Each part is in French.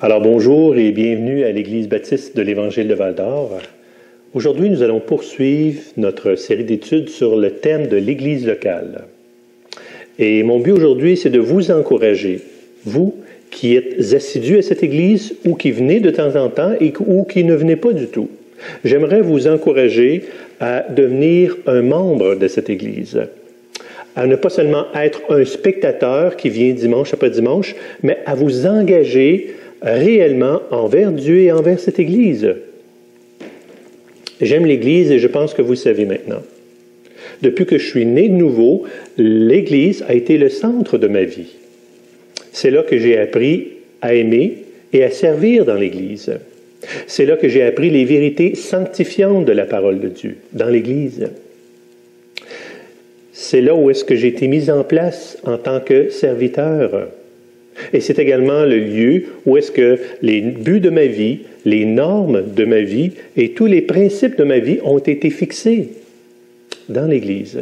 Alors bonjour et bienvenue à l'Église baptiste de l'Évangile de Val-d'Or. Aujourd'hui, nous allons poursuivre notre série d'études sur le thème de l'Église locale. Et mon but aujourd'hui, c'est de vous encourager, vous qui êtes assidus à cette Église ou qui venez de temps en temps ou qui ne venez pas du tout. J'aimerais vous encourager à devenir un membre de cette Église, à ne pas seulement être un spectateur qui vient dimanche après dimanche, mais à vous engager réellement envers Dieu et envers cette Église. J'aime l'Église et je pense que vous le savez maintenant. Depuis que je suis né de nouveau, l'Église a été le centre de ma vie. C'est là que j'ai appris à aimer et à servir dans l'Église. C'est là que j'ai appris les vérités sanctifiantes de la parole de Dieu, dans l'Église. C'est là où est-ce que j'ai été mis en place en tant que serviteur. Et c'est également le lieu où est-ce que les buts de ma vie, les normes de ma vie et tous les principes de ma vie ont été fixés dans l'Église.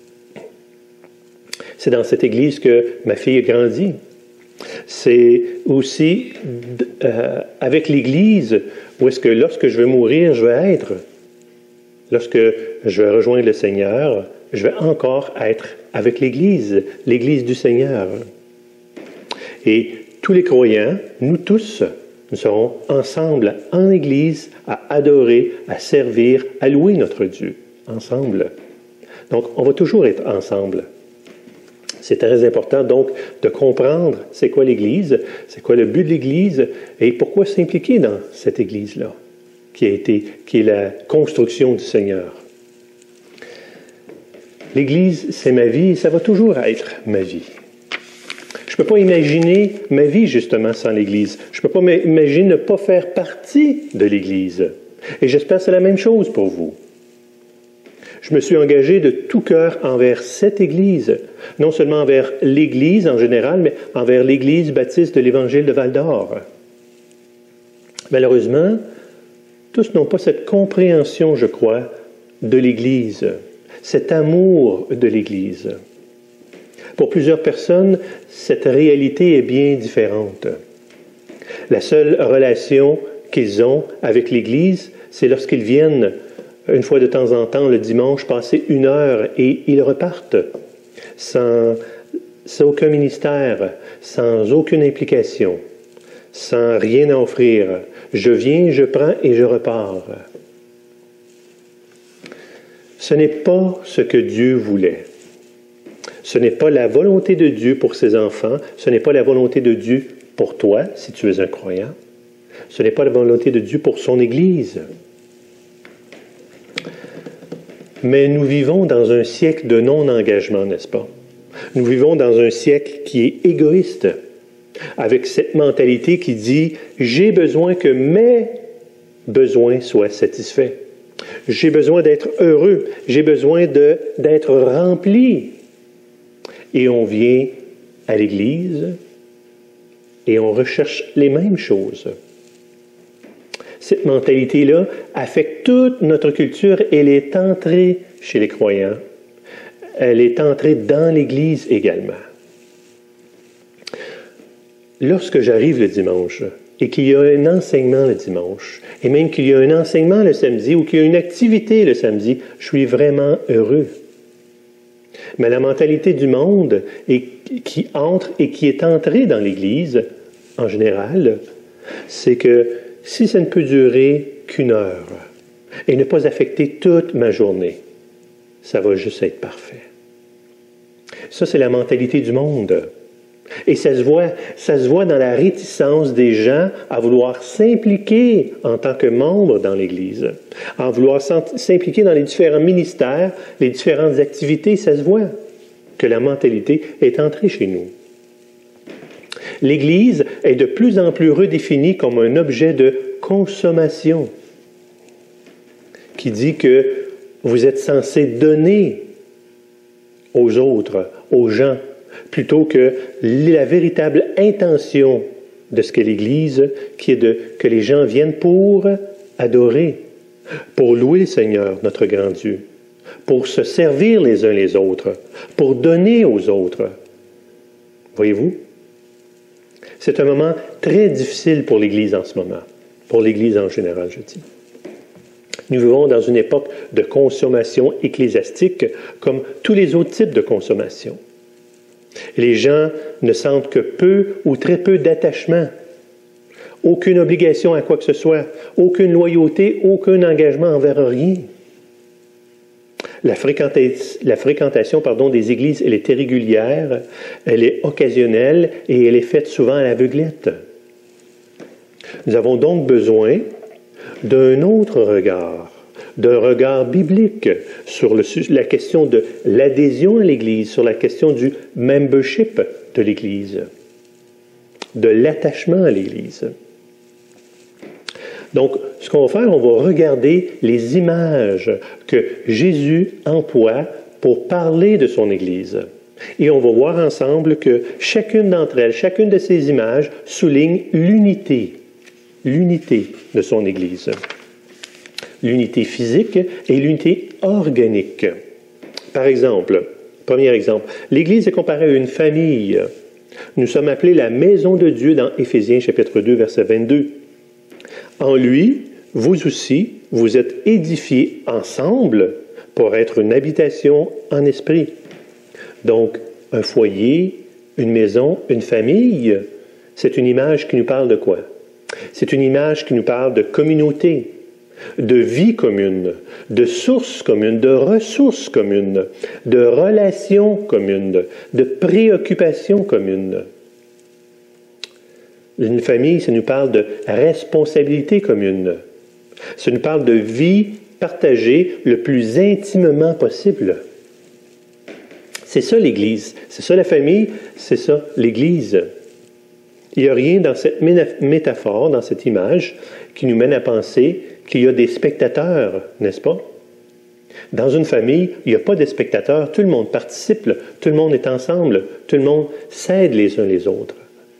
C'est dans cette Église que ma fille a grandi. C'est aussi avec l'Église où est-ce que lorsque je vais mourir, je vais être. Lorsque je vais rejoindre le Seigneur, je vais encore être avec l'Église, l'Église du Seigneur. Et tous les croyants, nous tous, nous serons ensemble en Église à adorer, à servir, à louer notre Dieu, ensemble. Donc, on va toujours être ensemble. C'est très important, donc, de comprendre c'est quoi l'Église, c'est quoi le but de l'Église et pourquoi s'impliquer dans cette Église-là, qui est la construction du Seigneur. L'Église, c'est ma vie et ça va toujours être ma vie. Je ne peux pas imaginer ma vie, justement, sans l'Église. Je ne peux pas imaginer ne pas faire partie de l'Église. Et j'espère que c'est la même chose pour vous. Je me suis engagé de tout cœur envers cette Église, non seulement envers l'Église en général, mais envers l'Église baptiste de l'Évangile de Val-d'Or. Malheureusement, tous n'ont pas cette compréhension, je crois, de l'Église, cet amour de l'Église. Pour plusieurs personnes, cette réalité est bien différente. La seule relation qu'ils ont avec l'Église, c'est lorsqu'ils viennent une fois de temps en temps le dimanche passer 1 heure et ils repartent sans aucun ministère, sans aucune implication, sans rien à offrir. Je viens, je prends et je repars. Ce n'est pas ce que Dieu voulait. Ce n'est pas la volonté de Dieu pour ses enfants. Ce n'est pas la volonté de Dieu pour toi, si tu es un croyant. Ce n'est pas la volonté de Dieu pour son Église. Mais nous vivons dans un siècle de non-engagement, n'est-ce pas? Nous vivons dans un siècle qui est égoïste, avec cette mentalité qui dit « j'ai besoin que mes besoins soient satisfaits. J'ai besoin d'être heureux. J'ai besoin d'être rempli. » Et on vient à l'Église et on recherche les mêmes choses. Cette mentalité-là affecte toute notre culture. Elle est entrée chez les croyants. Elle est entrée dans l'Église également. Lorsque j'arrive le dimanche et qu'il y a un enseignement le dimanche, et même qu'il y a un enseignement le samedi ou qu'il y a une activité le samedi, je suis vraiment heureux. Mais la mentalité du monde qui entre et qui est entrée dans l'Église, en général, c'est que si ça ne peut durer qu'1 heure et ne pas affecter toute ma journée, ça va juste être parfait. Ça, c'est la mentalité du monde. Et ça se voit dans la réticence des gens à vouloir s'impliquer en tant que membre dans l'Église, à vouloir s'impliquer dans les différents ministères, les différentes activités. Ça se voit que la mentalité est entrée chez nous. L'Église est de plus en plus redéfinie comme un objet de consommation qui dit que vous êtes censé donner aux autres, aux gens, plutôt que la véritable intention de ce qu'est l'Église, qui est que les gens viennent pour adorer, pour louer le Seigneur, notre grand Dieu, pour se servir les uns les autres, pour donner aux autres. Voyez-vous? C'est un moment très difficile pour l'Église en ce moment, pour l'Église en général, je dis. Nous vivons dans une époque de consommation ecclésiastique comme tous les autres types de consommation. Les gens ne sentent que peu ou très peu d'attachement, aucune obligation à quoi que ce soit, aucune loyauté, aucun engagement envers rien. La fréquentation des églises, elle est irrégulière, elle est occasionnelle et elle est faite souvent à l'aveuglette. Nous avons donc besoin d'un autre regard, d'un regard biblique sur la question de l'adhésion à l'Église, sur la question du membership de l'Église, de l'attachement à l'Église. Donc, ce qu'on va faire, on va regarder les images que Jésus emploie pour parler de son Église. Et on va voir ensemble que chacune d'entre elles, chacune de ces images souligne l'unité de son Église. L'unité physique et l'unité organique. Par exemple, premier exemple, l'Église est comparée à une famille. Nous sommes appelés la maison de Dieu dans Éphésiens chapitre 2, verset 22. En lui, vous aussi, vous êtes édifiés ensemble pour être une habitation en esprit. Donc, un foyer, une maison, une famille, c'est une image qui nous parle de quoi? C'est une image qui nous parle de communauté, de vie commune, de sources communes, de ressources communes, de relations communes, de préoccupations communes. Une famille, ça nous parle de responsabilité commune. Ça nous parle de vie partagée le plus intimement possible. C'est ça l'Église. C'est ça la famille, c'est ça l'Église. Il n'y a rien dans cette métaphore, dans cette image, qui nous mène à penser qu'il y a des spectateurs, n'est-ce pas? Dans une famille, il n'y a pas de spectateurs. Tout le monde participe, tout le monde est ensemble, tout le monde s'aide les uns les autres.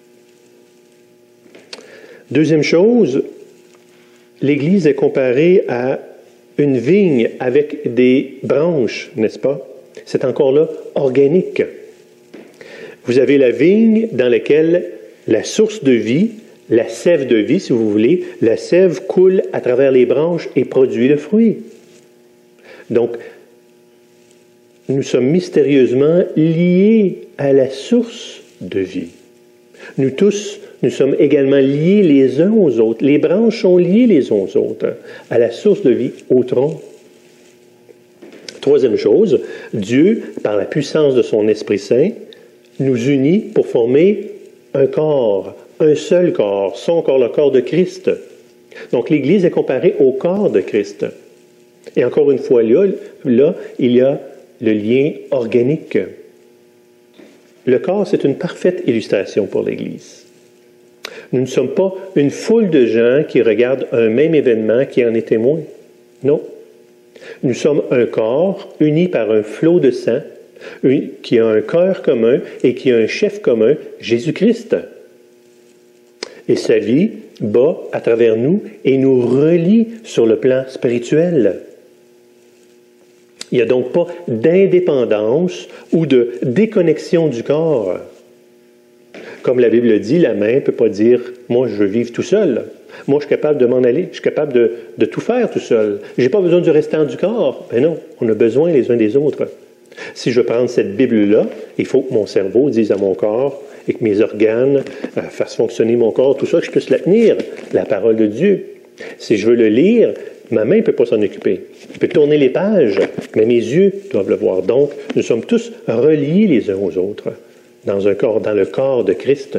Deuxième chose, l'Église est comparée à une vigne avec des branches, n'est-ce pas? C'est encore là organique. Vous avez la vigne dans laquelle la source de vie, la sève de vie, si vous voulez, la sève coule à travers les branches et produit le fruit. Donc, nous sommes mystérieusement liés à la source de vie. Nous tous, nous sommes également liés les uns aux autres. Les branches sont liées les uns aux autres, à la source de vie, au tronc. Troisième chose, Dieu, par la puissance de son Esprit Saint, nous unit pour former un corps, un seul corps, son corps, le corps de Christ. Donc l'Église est comparée au corps de Christ. Et encore une fois, là, il y a le lien organique. Le corps, c'est une parfaite illustration pour l'Église. Nous ne sommes pas une foule de gens qui regardent un même événement qui en est témoin. Non. Nous sommes un corps uni par un flot de sang, qui a un cœur commun et qui a un chef commun, Jésus-Christ. Et sa vie bat à travers nous et nous relie sur le plan spirituel. Il n'y a donc pas d'indépendance ou de déconnexion du corps. Comme la Bible dit, la main ne peut pas dire « moi, je veux vivre tout seul ». Moi, je suis capable de m'en aller. Je suis capable de tout faire tout seul. Je n'ai pas besoin du restant du corps. Mais non, on a besoin les uns des autres. Si je veux prendre cette Bible-là, il faut que mon cerveau dise à mon corps et que mes organes fassent fonctionner mon corps, tout ça, que je puisse la tenir, la parole de Dieu. Si je veux le lire, ma main ne peut pas s'en occuper. Je peux tourner les pages, mais mes yeux doivent le voir. Donc, nous sommes tous reliés les uns aux autres dans un corps, dans le corps de Christ.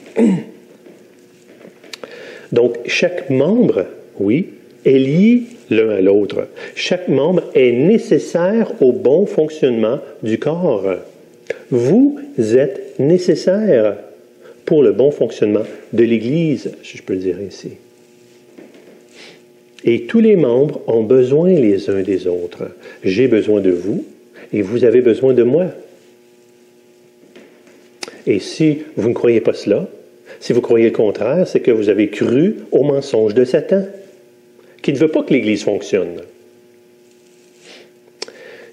Donc, chaque membre, oui, est lié l'un à l'autre. Chaque membre est nécessaire au bon fonctionnement du corps. Vous êtes nécessaire pour le bon fonctionnement de l'Église, si je peux le dire ainsi. Et tous les membres ont besoin les uns des autres. J'ai besoin de vous et vous avez besoin de moi. Et si vous ne croyez pas cela, si vous croyez le contraire, c'est que vous avez cru au mensonge de Satan, qui ne veut pas que l'Église fonctionne.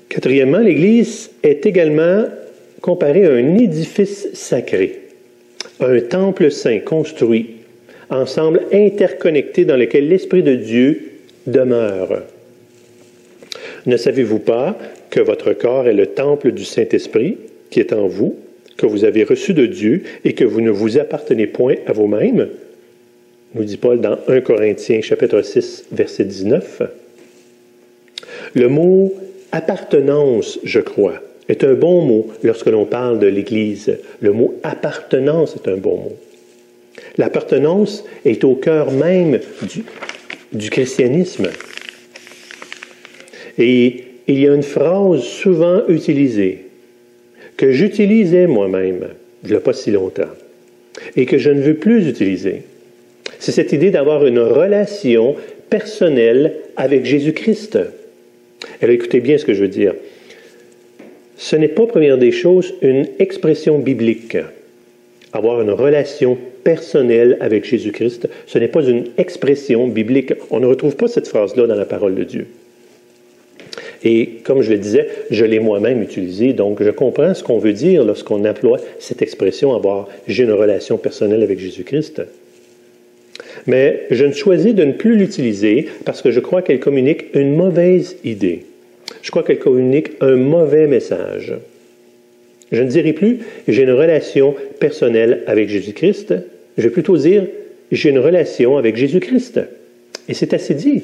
Quatrièmement, l'Église est également comparée à un édifice sacré. un temple saint construit, ensemble interconnecté dans lequel l'Esprit de Dieu demeure. Ne savez-vous pas que votre corps est le temple du Saint-Esprit qui est en vous, que vous avez reçu de Dieu et que vous ne vous appartenez point à vous-même? Nous dit Paul dans 1 Corinthiens chapitre 6, verset 19. Le mot « appartenance », je crois, est un bon mot lorsque l'on parle de l'Église. Le mot « appartenance » est un bon mot. L'appartenance est au cœur même du christianisme. Et il y a une phrase souvent utilisée, que j'utilisais moi-même, il n'y a pas si longtemps, et que je ne veux plus utiliser. C'est cette idée d'avoir une relation personnelle avec Jésus-Christ. Alors écoutez bien ce que je veux dire. Ce n'est pas, première des choses, une expression biblique. Avoir une relation personnelle avec Jésus-Christ, ce n'est pas une expression biblique. On ne retrouve pas cette phrase-là dans la parole de Dieu. Et comme je le disais, je l'ai moi-même utilisé, donc je comprends ce qu'on veut dire lorsqu'on emploie cette expression, avoir « j'ai une relation personnelle avec Jésus-Christ ». Mais je ne choisis de ne plus l'utiliser parce que je crois qu'elle communique une mauvaise idée. Je crois qu'elle communique un mauvais message. Je ne dirai plus « j'ai une relation personnelle avec Jésus-Christ ». Je vais plutôt dire « j'ai une relation avec Jésus-Christ ». Et c'est assez dit.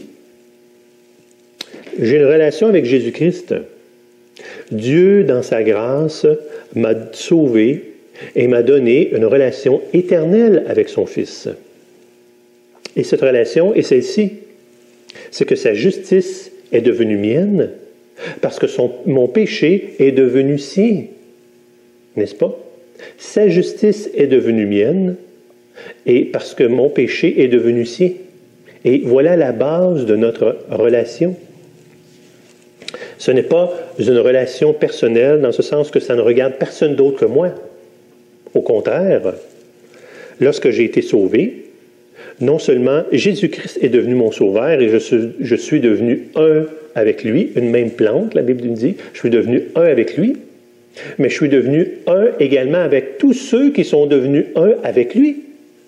J'ai une relation avec Jésus-Christ. Dieu, dans sa grâce, m'a sauvé et m'a donné une relation éternelle avec son Fils. Et cette relation est celle-ci. C'est que sa justice est devenue mienne parce que mon péché est devenu sien. N'est-ce pas? Sa justice est devenue mienne et parce que mon péché est devenu sien. Et voilà la base de notre relation. Ce n'est pas une relation personnelle dans ce sens que ça ne regarde personne d'autre que moi. Au contraire, lorsque j'ai été sauvé, non seulement Jésus-Christ est devenu mon sauveur et je suis devenu un avec lui, une même plante, la Bible nous dit, je suis devenu un avec lui, mais je suis devenu un également avec tous ceux qui sont devenus un avec lui.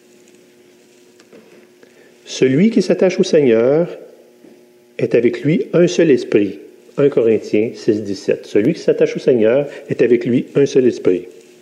Celui qui s'attache au Seigneur est avec lui un seul esprit. 1 Corinthiens 6, 17. Celui qui s'attache au Seigneur est avec lui un seul esprit.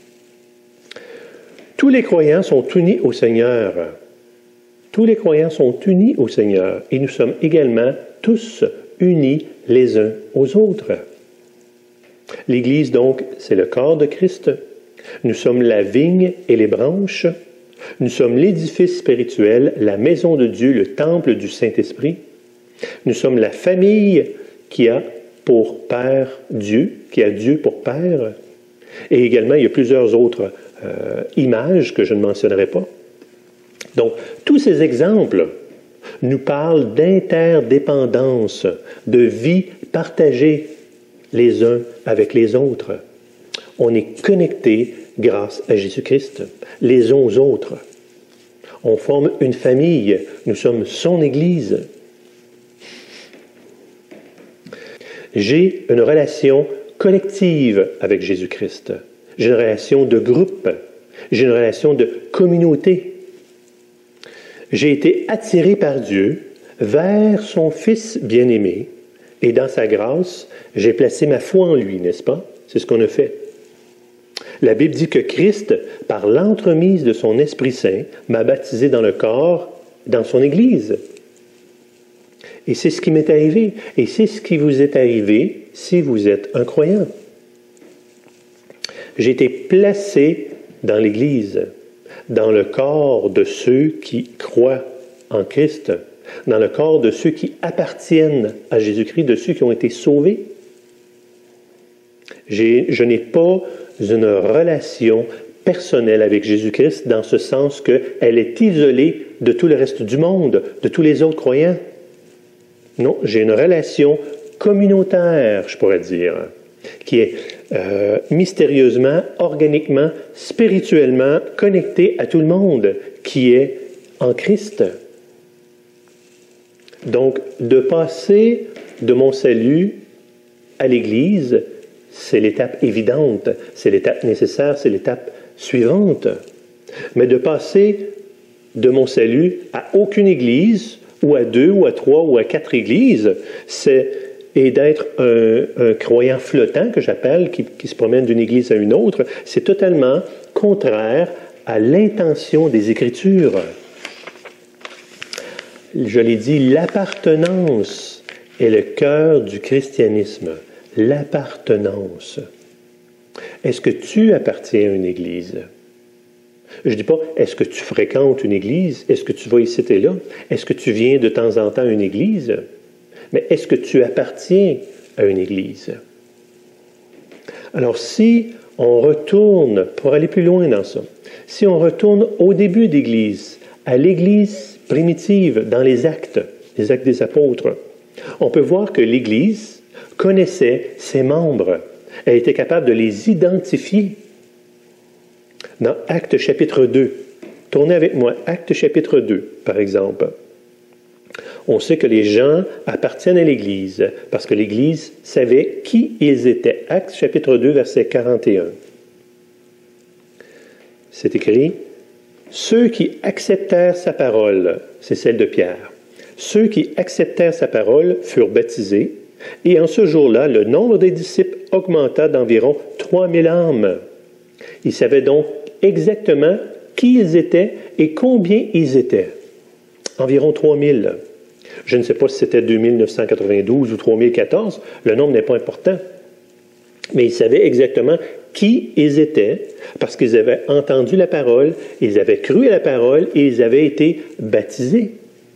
Tous les croyants sont unis au Seigneur. Tous les croyants sont unis au Seigneur et nous sommes également tous unis les uns aux autres. L'Église, donc, c'est le corps de Christ. Nous sommes la vigne et les branches. Nous sommes l'édifice spirituel, la maison de Dieu, le temple du Saint-Esprit. Nous sommes la famille qui a pour Père Dieu, qui a Dieu pour Père. Et également, il y a plusieurs autres images que je ne mentionnerai pas. Donc, tous ces exemples nous parlent d'interdépendance, de vie partagée les uns avec les autres. On est connectés grâce à Jésus-Christ, les uns aux autres. On forme une famille, nous sommes son Église. J'ai une relation collective avec Jésus-Christ. J'ai une relation de groupe. J'ai une relation de communauté. J'ai été attiré par Dieu vers son Fils bien-aimé et dans sa grâce, j'ai placé ma foi en lui, n'est-ce pas? C'est ce qu'on a fait. La Bible dit que Christ, par l'entremise de son Esprit Saint, m'a baptisé dans le corps, dans son Église. Et c'est ce qui m'est arrivé. Et c'est ce qui vous est arrivé si vous êtes un croyant. J'ai été placé dans l'Église, dans le corps de ceux qui croient en Christ, dans le corps de ceux qui appartiennent à Jésus-Christ, de ceux qui ont été sauvés. Je n'ai pas une relation personnelle avec Jésus-Christ dans ce sens qu'elle est isolée de tout le reste du monde, de tous les autres croyants. Non, j'ai une relation communautaire, je pourrais dire, qui est mystérieusement, organiquement, spirituellement connectée à tout le monde, qui est en Christ. Donc, de passer de mon salut à l'Église, c'est l'étape évidente, c'est l'étape nécessaire, c'est l'étape suivante. Mais de passer de mon salut à aucune église, ou à 2, ou à 3, ou à 4 églises, et d'être un croyant flottant, que j'appelle, qui se promène d'une église à une autre, c'est totalement contraire à l'intention des Écritures. Je l'ai dit, l'appartenance est le cœur du christianisme. L'appartenance. Est-ce que tu appartiens à une église? Je ne dis pas, est-ce que tu fréquentes une église? Est-ce que tu vas ici et là? Est-ce que tu viens de temps en temps à une église? Mais est-ce que tu appartiens à une église? Alors, si on retourne, pour aller plus loin dans ça, si on retourne au début d'Église, à l'Église primitive, dans les actes des apôtres, on peut voir que l'Église connaissait ses membres. Elle était capable de les identifier. Dans Actes chapitre 2, tournez avec moi, Actes chapitre 2, par exemple. On sait que les gens appartiennent à l'Église parce que l'Église savait qui ils étaient. Actes chapitre 2, verset 41. C'est écrit, « Ceux qui acceptèrent sa parole, c'est celle de Pierre, ceux qui acceptèrent sa parole furent baptisés, et en ce jour-là, le nombre des disciples augmenta d'environ 3000 âmes. Ils savaient donc exactement qui ils étaient et combien ils étaient. Environ 3000. Je ne sais pas si c'était 2992 ou 3014, le nombre n'est pas important. Mais ils savaient exactement qui ils étaient, parce qu'ils avaient entendu la parole, ils avaient cru à la parole et ils avaient été baptisés.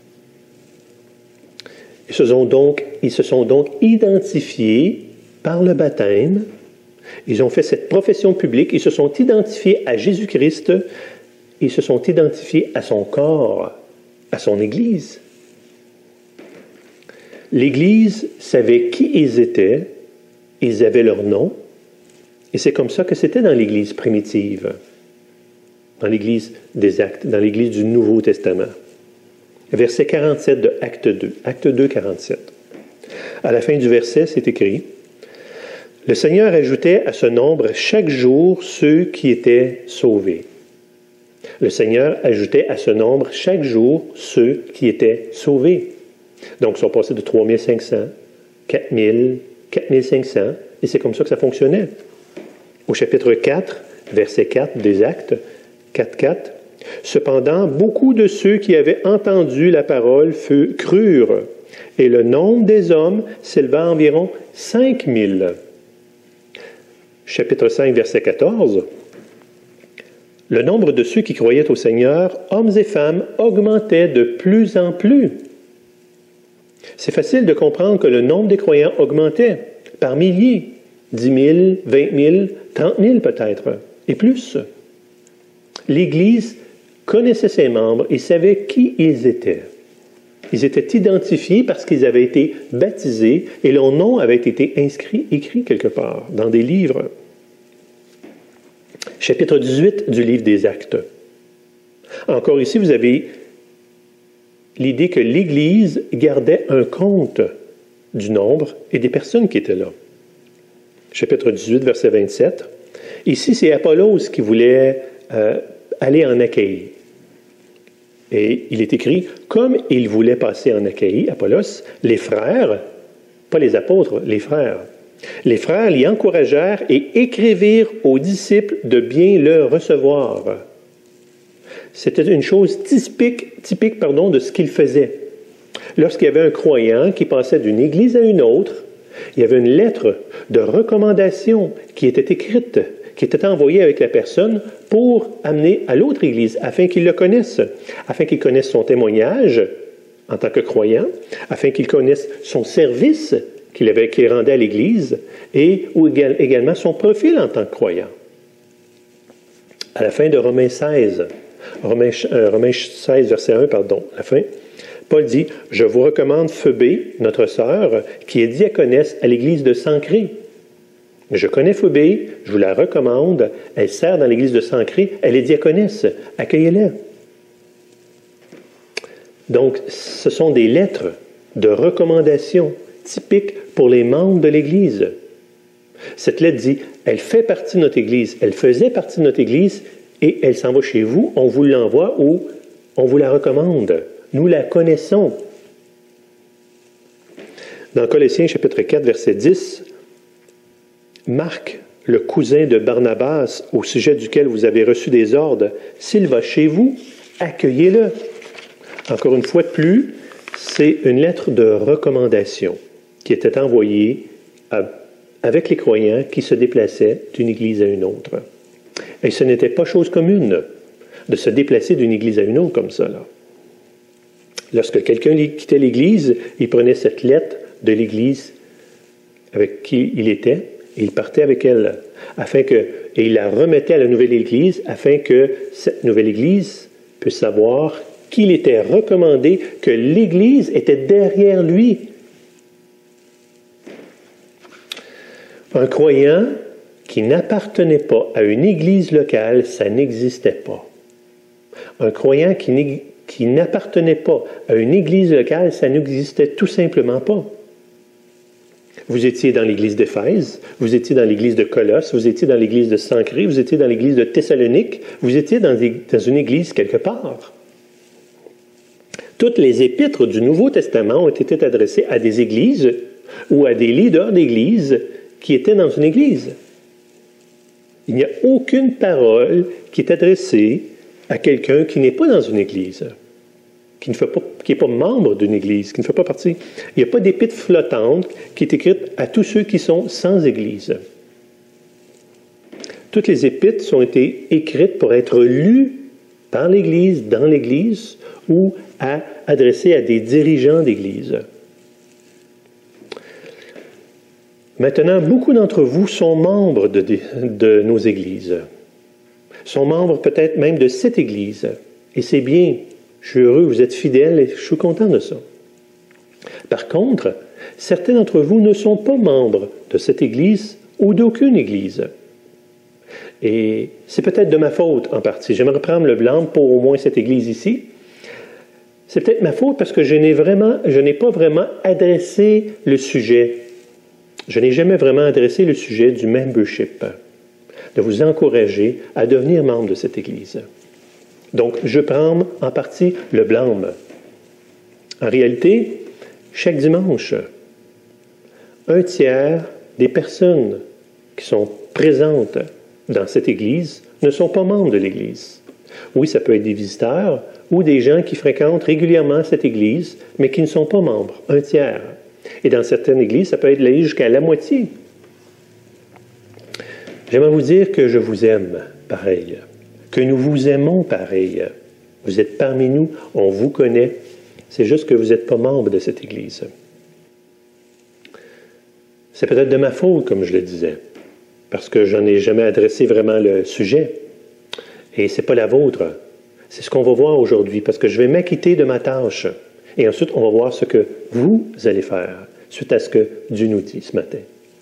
Ils se sont donc identifiés par le baptême. Ils ont fait cette profession publique, ils se sont identifiés à Jésus-Christ, ils se sont identifiés à son corps, à son Église. L'Église savait qui ils étaient, ils avaient leur nom, et c'est comme ça que c'était dans l'Église primitive, dans l'Église des Actes, dans l'Église du Nouveau Testament. Verset 47 de Acte 2, Acte 2, 47. À la fin du verset, c'est écrit, « Le Seigneur ajoutait à ce nombre chaque jour ceux qui étaient sauvés. » Le Seigneur ajoutait à ce nombre chaque jour ceux qui étaient sauvés. Donc, ils sont passés de 3500, 4000, 4500, et c'est comme ça que ça fonctionnait. Au chapitre 4, verset 4 des Actes, 4, 4, « Cependant, beaucoup de ceux qui avaient entendu la parole crurent, et le nombre des hommes s'éleva à environ 5000. » Chapitre 5, verset 14, « Le nombre de ceux qui croyaient au Seigneur, hommes et femmes, augmentait de plus en plus. » C'est facile de comprendre que le nombre des croyants augmentait par milliers, 10 000, 20 000, 30 000 peut-être, et plus. L'Église connaissait ses membres et savait qui ils étaient. Ils étaient identifiés parce qu'ils avaient été baptisés et leur nom avait été écrit quelque part, dans des livres. Chapitre 18 du livre des Actes. Encore ici, vous avez l'idée que l'Église gardait un compte du nombre et des personnes qui étaient là. Chapitre 18, verset 27. Ici, c'est Apollos qui voulait aller en Achaïe. Et il est écrit, comme il voulait passer en Achaïe, Apollos, les frères, pas les apôtres, les frères l'y encouragèrent et écrivirent aux disciples de bien le recevoir. C'était une chose typique de ce qu'il faisait. Lorsqu'il y avait un croyant qui passait d'une église à une autre, il y avait une lettre de recommandation qui était écrite, qui était envoyée avec la personne pour amener à l'autre église, afin qu'il le connaisse, afin qu'il connaisse son témoignage en tant que croyant, afin qu'il connaisse son service qu'il rendait à l'église, et également son profil en tant que croyant. À la fin de Romains 16, verset 1, la fin, Paul dit, « Je vous recommande Phœbé, notre sœur, qui est diaconesse à l'église de Sancrée. Je connais Phœbé, je vous la recommande, elle sert dans l'église de Sancrée, elle est diaconesse, accueillez-la. » Donc, ce sont des lettres de recommandation typiques pour les membres de l'Église. Cette lettre dit, elle fait partie de notre Église, elle faisait partie de notre Église, et elle s'en va chez vous, on vous l'envoie ou on vous la recommande. Nous la connaissons. Dans Colossiens chapitre 4, verset 10, Marc, le cousin de Barnabas, au sujet duquel vous avez reçu des ordres, s'il va chez vous, accueillez-le. Encore une fois de plus, c'est une lettre de recommandation qui était envoyée avec les croyants qui se déplaçaient d'une église à une autre. Et ce n'était pas chose commune de se déplacer d'une église à une autre comme ça, là. Lorsque quelqu'un quittait l'église, il prenait cette lettre de l'église avec qui il était, et il partait avec elle, et il la remettait à la nouvelle église, afin que cette nouvelle église puisse savoir qu'il était recommandé, que l'église était derrière lui. Un croyant qui n'appartenait pas à une église locale, ça n'existait pas. Un croyant qui n'appartenait pas à une église locale, ça n'existait tout simplement pas. Vous étiez dans l'église d'Éphèse, vous étiez dans l'église de Colosse, vous étiez dans l'église de Sancré, vous étiez dans l'église de Thessalonique, vous étiez dans une église quelque part. Toutes les épîtres du Nouveau Testament ont été adressées à des églises ou à des leaders d'église qui étaient dans une église. Il n'y a aucune parole qui est adressée à quelqu'un qui n'est pas dans une église, qui n'est pas membre d'une église, qui ne fait pas partie. Il n'y a pas d'épître flottante qui est écrite à tous ceux qui sont sans église. Toutes les épîtres ont été écrites pour être lues par l'Église, dans l'Église, ou adressées à des dirigeants d'Église. Maintenant, beaucoup d'entre vous sont membres de nos églises, sont membres peut-être même de cette Église, et c'est bien, je suis heureux, vous êtes fidèles, et je suis content de ça. Par contre, certains d'entre vous ne sont pas membres de cette Église ou d'aucune Église. Et c'est peut-être de ma faute en partie. J'aimerais prendre le blâme pour au moins cette Église ici. C'est peut-être ma faute parce que je n'ai pas vraiment adressé le sujet. Je n'ai jamais vraiment adressé le sujet du membership, de vous encourager à devenir membre de cette Église. Donc, je prends en partie le blâme. En réalité, chaque dimanche, 1/3 des personnes qui sont présentes dans cette Église ne sont pas membres de l'Église. Oui, ça peut être des visiteurs ou des gens qui fréquentent régulièrement cette Église, mais qui ne sont pas membres, 1/3. Et dans certaines Églises, ça peut être aller jusqu'à la moitié. J'aimerais vous dire que je vous aime pareil, que nous vous aimons pareil. Vous êtes parmi nous, on vous connaît, c'est juste que vous n'êtes pas membre de cette Église. C'est peut-être de ma faute, comme je le disais, parce que je n'en ai jamais adressé vraiment le sujet. Et ce n'est pas la vôtre. C'est ce qu'on va voir aujourd'hui, parce que je vais m'acquitter de ma tâche. Et ensuite, on va voir ce que vous allez faire, suite à ce que Dieu nous dit ce matin.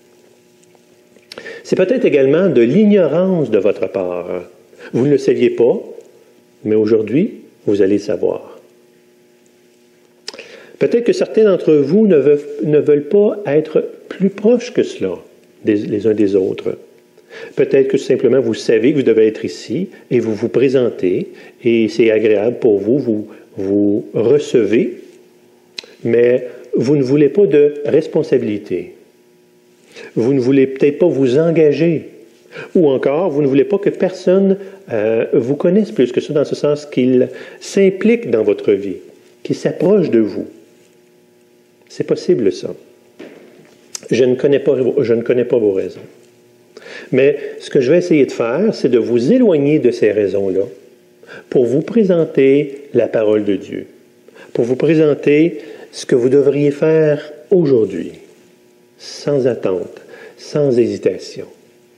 C'est peut-être également de l'ignorance de votre part. Vous ne le saviez pas, mais aujourd'hui, vous allez savoir. Peut-être que certains d'entre vous ne veulent pas être plus proches que cela, les uns des autres. Peut-être que simplement vous savez que vous devez être ici et vous vous présentez et c'est agréable pour vous, vous recevez, mais vous ne voulez pas de responsabilité. Vous ne voulez peut-être pas vous engager. Ou encore, vous ne voulez pas que personne vous connaisse plus que ça, dans ce sens qu'il s'implique dans votre vie, qu'il s'approche de vous. C'est possible, ça. Je ne connais pas vos raisons. Mais ce que je vais essayer de faire, c'est de vous éloigner de ces raisons-là pour vous présenter la parole de Dieu, pour vous présenter ce que vous devriez faire aujourd'hui, sans attente, sans hésitation.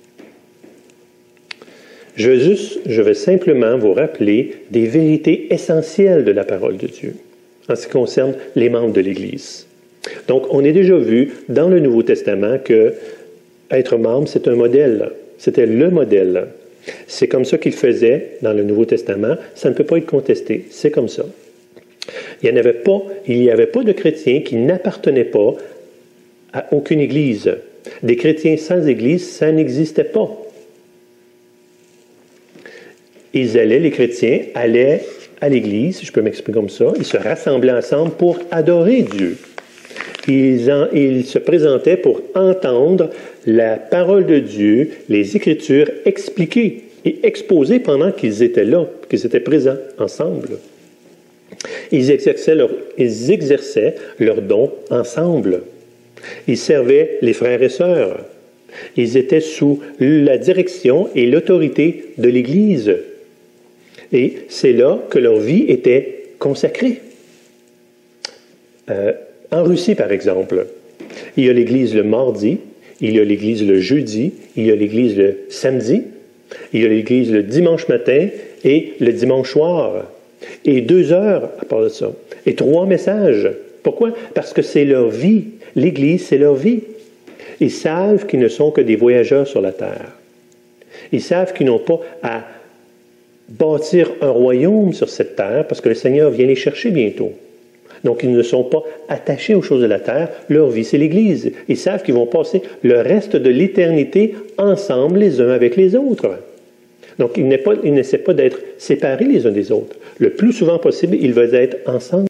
Je vais simplement vous rappeler des vérités essentielles de la parole de Dieu en ce qui concerne les membres de l'Église. Donc, on a déjà vu dans le Nouveau Testament que être membre, c'est un modèle. C'était le modèle. C'est comme ça qu'il faisait dans le Nouveau Testament. Ça ne peut pas être contesté. C'est comme ça. Il n'y avait pas de chrétiens qui n'appartenaient pas à aucune Église. Des chrétiens sans Église, ça n'existait pas. Les chrétiens allaient à l'église, si je peux m'exprimer comme ça, ils se rassemblaient ensemble pour adorer Dieu. Ils se présentaient pour entendre la parole de Dieu, les Écritures expliquées et exposées pendant qu'ils étaient là, qu'ils étaient présents ensemble. Ils exerçaient leurs dons ensemble. Ils servaient les frères et sœurs. Ils étaient sous la direction et l'autorité de l'Église. Et c'est là que leur vie était consacrée. En Russie, par exemple, il y a l'Église le mardi, il y a l'Église le jeudi, il y a l'Église le samedi, il y a l'Église le dimanche matin et le dimanche soir. Et 2 heures à part de ça. Et 3 messages. Pourquoi? Parce que c'est leur vie. L'Église, c'est leur vie. Ils savent qu'ils ne sont que des voyageurs sur la terre. Ils savent qu'ils n'ont pas à bâtir un royaume sur cette terre parce que le Seigneur vient les chercher bientôt. Donc, ils ne sont pas attachés aux choses de la terre. Leur vie, c'est l'Église. Ils savent qu'ils vont passer le reste de l'éternité ensemble les uns avec les autres. Donc, ils n'essaient pas d'être séparés les uns des autres. Le plus souvent possible, ils veulent être ensemble.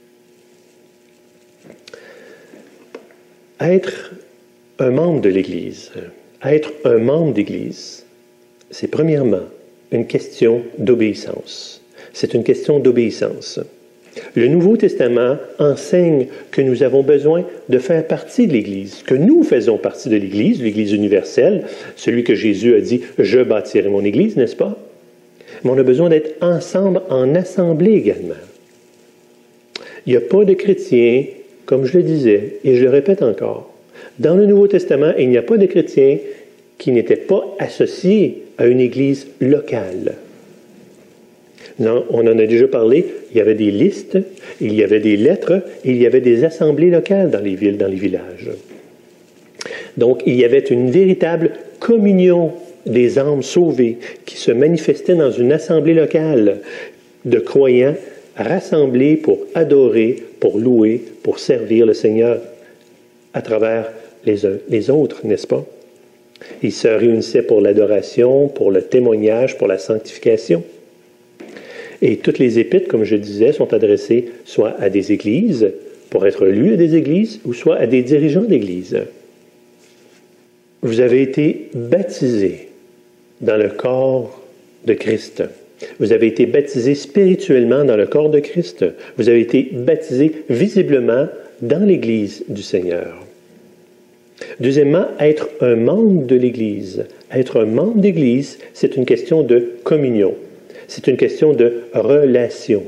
Être un membre de l'Église, être un membre d'Église, c'est premièrement une question d'obéissance. C'est une question d'obéissance. Le Nouveau Testament enseigne que nous avons besoin de faire partie de l'Église, que nous faisons partie de l'Église, l'Église universelle, celui que Jésus a dit « Je bâtirai mon Église », n'est-ce pas? Mais on a besoin d'être ensemble en assemblée également. Il n'y a pas de chrétiens, comme je le disais, et je le répète encore, dans le Nouveau Testament, il n'y a pas de chrétiens qui n'étaient pas associés à une Église locale. Non, on en a déjà parlé, il y avait des listes, il y avait des lettres, et il y avait des assemblées locales dans les villes, dans les villages. Donc, il y avait une véritable communion des âmes sauvées qui se manifestait dans une assemblée locale de croyants rassemblés pour adorer, pour louer, pour servir le Seigneur à travers les uns les autres, n'est-ce pas? Ils se réunissaient pour l'adoration, pour le témoignage, pour la sanctification. Et toutes les épîtres, comme je disais, sont adressées soit à des églises, pour être lues à des églises, ou soit à des dirigeants d'église. Vous avez été baptisés dans le corps de Christ. Vous avez été baptisés spirituellement dans le corps de Christ. Vous avez été baptisés visiblement dans l'Église du Seigneur. Deuxièmement, être un membre de l'Église. Être un membre d'Église, c'est une question de communion. C'est une question de relation.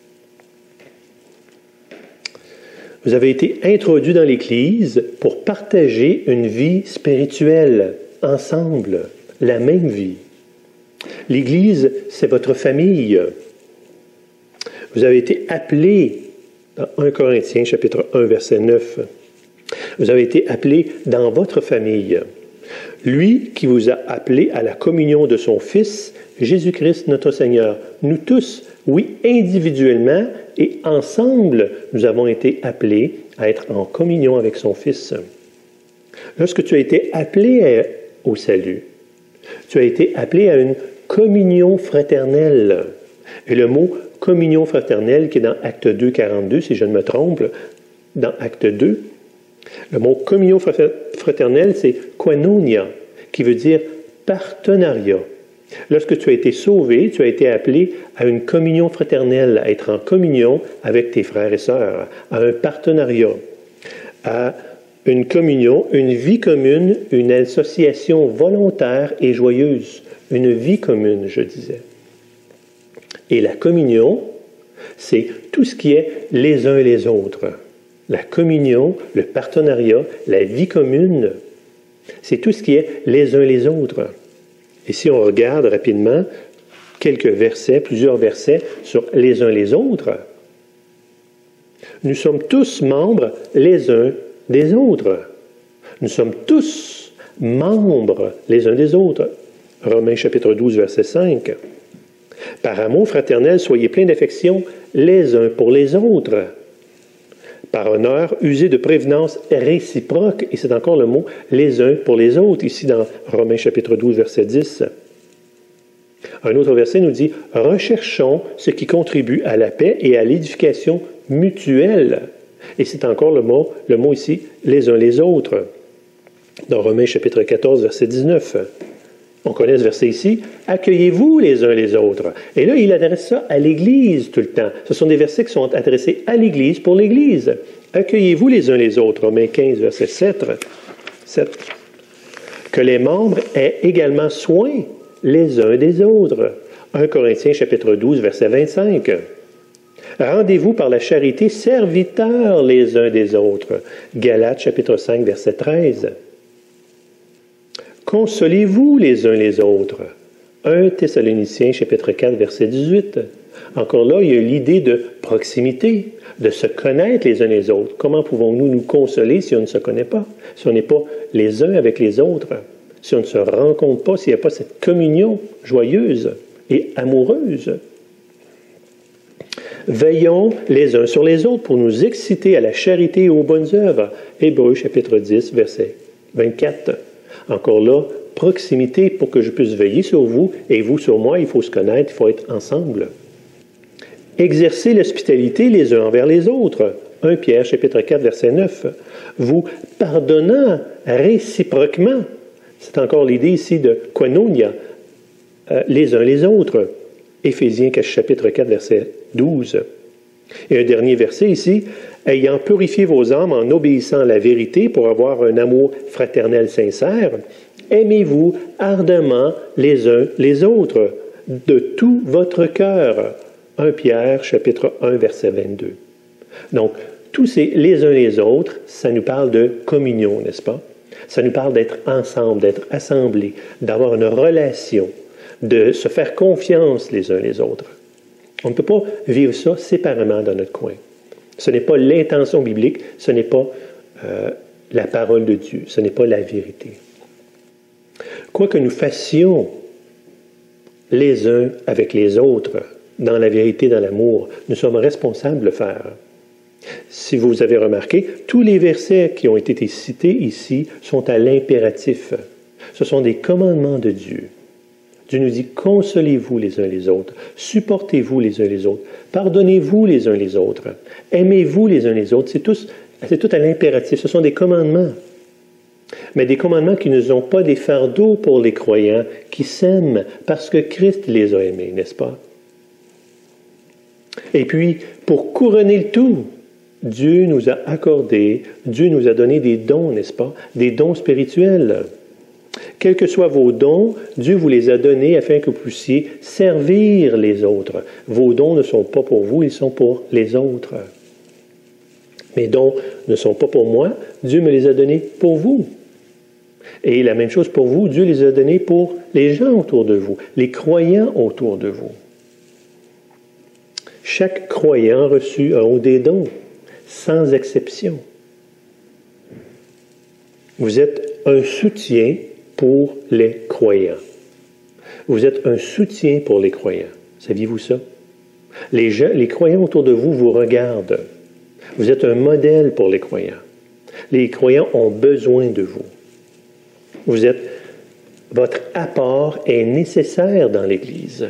Vous avez été introduits dans l'Église pour partager une vie spirituelle ensemble, la même vie. L'Église, c'est votre famille. Vous avez été appelés, dans 1 Corinthiens, chapitre 1, verset 9, vous avez été appelés dans votre famille. Lui qui vous a appelés à la communion de son Fils, Jésus-Christ notre Seigneur. Nous tous, oui, individuellement et ensemble, nous avons été appelés à être en communion avec son Fils. Lorsque tu as été appelé au salut, tu as été appelé à une communion fraternelle. Et le mot communion fraternelle qui est dans Acte 2, 42, si je ne me trompe, dans Acte 2, le mot communion fraternelle, c'est koinonia, qui veut dire partenariat. Lorsque tu as été sauvé, tu as été appelé à une communion fraternelle, à être en communion avec tes frères et sœurs, à un partenariat, à une communion, une vie commune, une association volontaire et joyeuse. Une vie commune, je disais. Et la communion, c'est tout ce qui est les uns et les autres. La communion, le partenariat, la vie commune, c'est tout ce qui est les uns et les autres. Et si on regarde rapidement quelques versets, plusieurs versets sur les uns et les autres, nous sommes tous membres les uns des autres. Nous sommes tous membres les uns des autres. Romains chapitre 12, verset 5. Par amour fraternel, soyez pleins d'affection les uns pour les autres. Par honneur, usez de prévenance réciproque, et c'est encore le mot les uns pour les autres, ici dans Romains chapitre 12, verset 10. Un autre verset nous dit « Recherchons ce qui contribue à la paix et à l'édification mutuelle. » Et c'est encore le mot ici, les uns les autres. Dans Romains chapitre 14, verset 19. On connaît ce verset ici. « Accueillez-vous les uns les autres. » Et là, il adresse ça à l'Église tout le temps. Ce sont des versets qui sont adressés à l'Église pour l'Église. « Accueillez-vous les uns les autres. » Romains 15, verset 7. « Que les membres aient également soin les uns des autres. » 1 Corinthiens chapitre 12, verset 25. « Rendez-vous par la charité serviteurs les uns des autres. » Galates chapitre 5, verset 13. « Consolez-vous les uns les autres. » 1 Thessaloniciens chapitre 4, verset 18. Encore là, il y a l'idée de proximité, de se connaître les uns les autres. Comment pouvons-nous nous consoler si on ne se connaît pas, si on n'est pas les uns avec les autres, si on ne se rencontre pas, s'il n'y a pas cette communion joyeuse et amoureuse? Veillons les uns sur les autres pour nous exciter à la charité et aux bonnes œuvres. Hébreux chapitre 10, verset 24. Encore là, proximité pour que je puisse veiller sur vous et vous sur moi, il faut se connaître, il faut être ensemble. Exercez l'hospitalité les uns envers les autres. 1 Pierre chapitre 4, verset 9. Vous pardonnant réciproquement. C'est encore l'idée ici de koinonia, les uns les autres. Éphésiens chapitre 4, verset 12. Et un dernier verset ici, ayant purifié vos âmes en obéissant à la vérité pour avoir un amour fraternel sincère, aimez-vous ardemment les uns les autres, de tout votre cœur. 1 Pierre, chapitre 1, verset 22. Donc, tous ces les uns les autres, ça nous parle de communion, n'est-ce pas? Ça nous parle d'être ensemble, d'être assemblés, d'avoir une relation, de se faire confiance les uns les autres. On ne peut pas vivre ça séparément dans notre coin. Ce n'est pas l'intention biblique, ce n'est pas la parole de Dieu, ce n'est pas la vérité. Quoi que nous fassions les uns avec les autres, dans la vérité, dans l'amour, nous sommes responsables de le faire. Si vous avez remarqué, tous les versets qui ont été cités ici sont à l'impératif. Ce sont des commandements de Dieu. Dieu nous dit, consolez-vous les uns les autres, supportez-vous les uns les autres, pardonnez-vous les uns les autres, aimez-vous les uns les autres. C'est tout à l'impératif. Ce sont des commandements. Mais des commandements qui ne sont pas des fardeaux pour les croyants, qui s'aiment parce que Christ les a aimés, n'est-ce pas? Et puis, pour couronner le tout, Dieu nous a accordé, Dieu nous a donné des dons, n'est-ce pas? Des dons spirituels. Quels que soient vos dons, Dieu vous les a donnés afin que vous puissiez servir les autres. Vos dons ne sont pas pour vous, ils sont pour les autres. Mes dons ne sont pas pour moi, Dieu me les a donnés pour vous. Et la même chose pour vous, Dieu les a donnés pour les gens autour de vous, les croyants autour de vous. Chaque croyant reçu un ou des dons, sans exception. Vous êtes un soutien pour les croyants. Vous êtes un soutien pour les croyants. Saviez-vous ça? Les croyants autour de vous vous regardent. Vous êtes un modèle pour les croyants. Les croyants ont besoin de vous. Votre apport est nécessaire dans l'Église.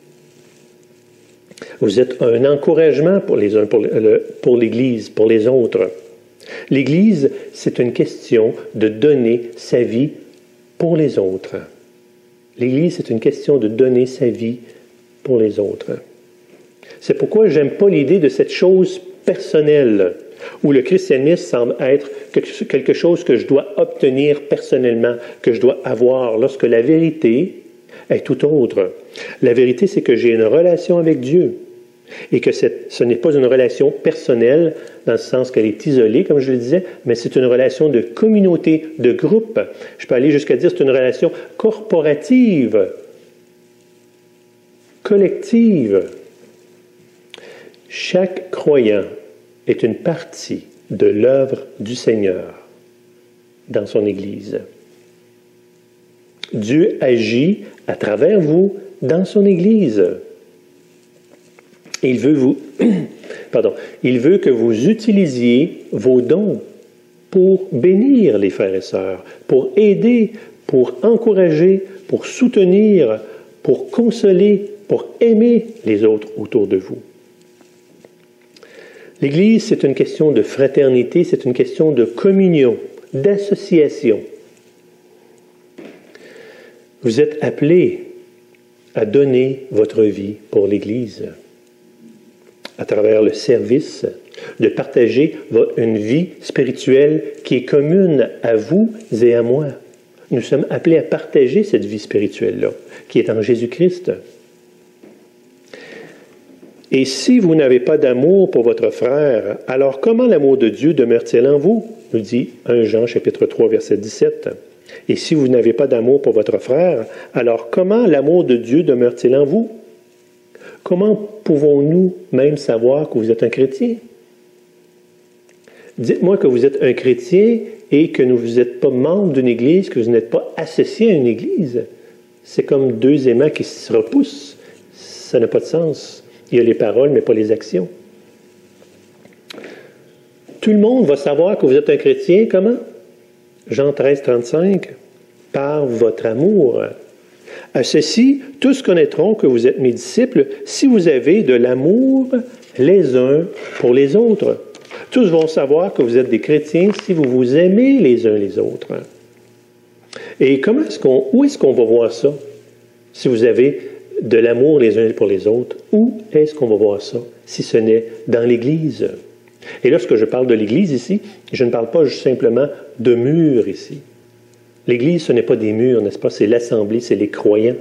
Vous êtes un encouragement pour les uns, pour l'Église, pour les autres. L'Église, c'est une question de donner sa vie pour les autres. L'Église, c'est une question de donner sa vie pour les autres. C'est pourquoi j'aime pas l'idée de cette chose personnelle, où le christianisme semble être quelque chose que je dois obtenir personnellement, que je dois avoir, lorsque la vérité est tout autre. La vérité, c'est que j'ai une relation avec Dieu et que ce n'est pas une relation personnelle dans le sens qu'elle est isolée, comme je le disais, mais c'est une relation de communauté, de groupe. Je peux aller jusqu'à dire que c'est une relation corporative, collective. Chaque croyant est une partie de l'œuvre du Seigneur dans son Église. Dieu agit à travers vous dans son Église. Il veut que vous utilisiez vos dons pour bénir les frères et sœurs, pour aider, pour encourager, pour soutenir, pour consoler, pour aimer les autres autour de vous. L'Église, c'est une question de fraternité, c'est une question de communion, d'association. Vous êtes appelés à donner votre vie pour l'Église, à travers le service, de partager une vie spirituelle qui est commune à vous et à moi. Nous sommes appelés à partager cette vie spirituelle-là, qui est en Jésus-Christ. Et si vous n'avez pas d'amour pour votre frère, alors comment l'amour de Dieu demeure-t-il en vous? Nous dit 1 Jean chapitre 3, verset 17. Et si vous n'avez pas d'amour pour votre frère, alors comment l'amour de Dieu demeure-t-il en vous? Comment pouvons-nous même savoir que vous êtes un chrétien? Dites-moi que vous êtes un chrétien et que vous n'êtes pas membre d'une église, que vous n'êtes pas associé à une église. C'est comme deux aimants qui se repoussent. Ça n'a pas de sens. Il y a les paroles, mais pas les actions. Tout le monde va savoir que vous êtes un chrétien, comment? Jean 13, 35, par votre amour. À ceci, tous connaîtront que vous êtes mes disciples si vous avez de l'amour les uns pour les autres. Tous vont savoir que vous êtes des chrétiens si vous vous aimez les uns les autres. Et où est-ce qu'on va voir ça? Si vous avez de l'amour les uns pour les autres, où est-ce qu'on va voir ça? Si ce n'est dans l'Église. Et lorsque je parle de l'Église ici, je ne parle pas simplement de murs ici. L'Église, ce n'est pas des murs, n'est-ce pas? C'est l'Assemblée, c'est les croyants.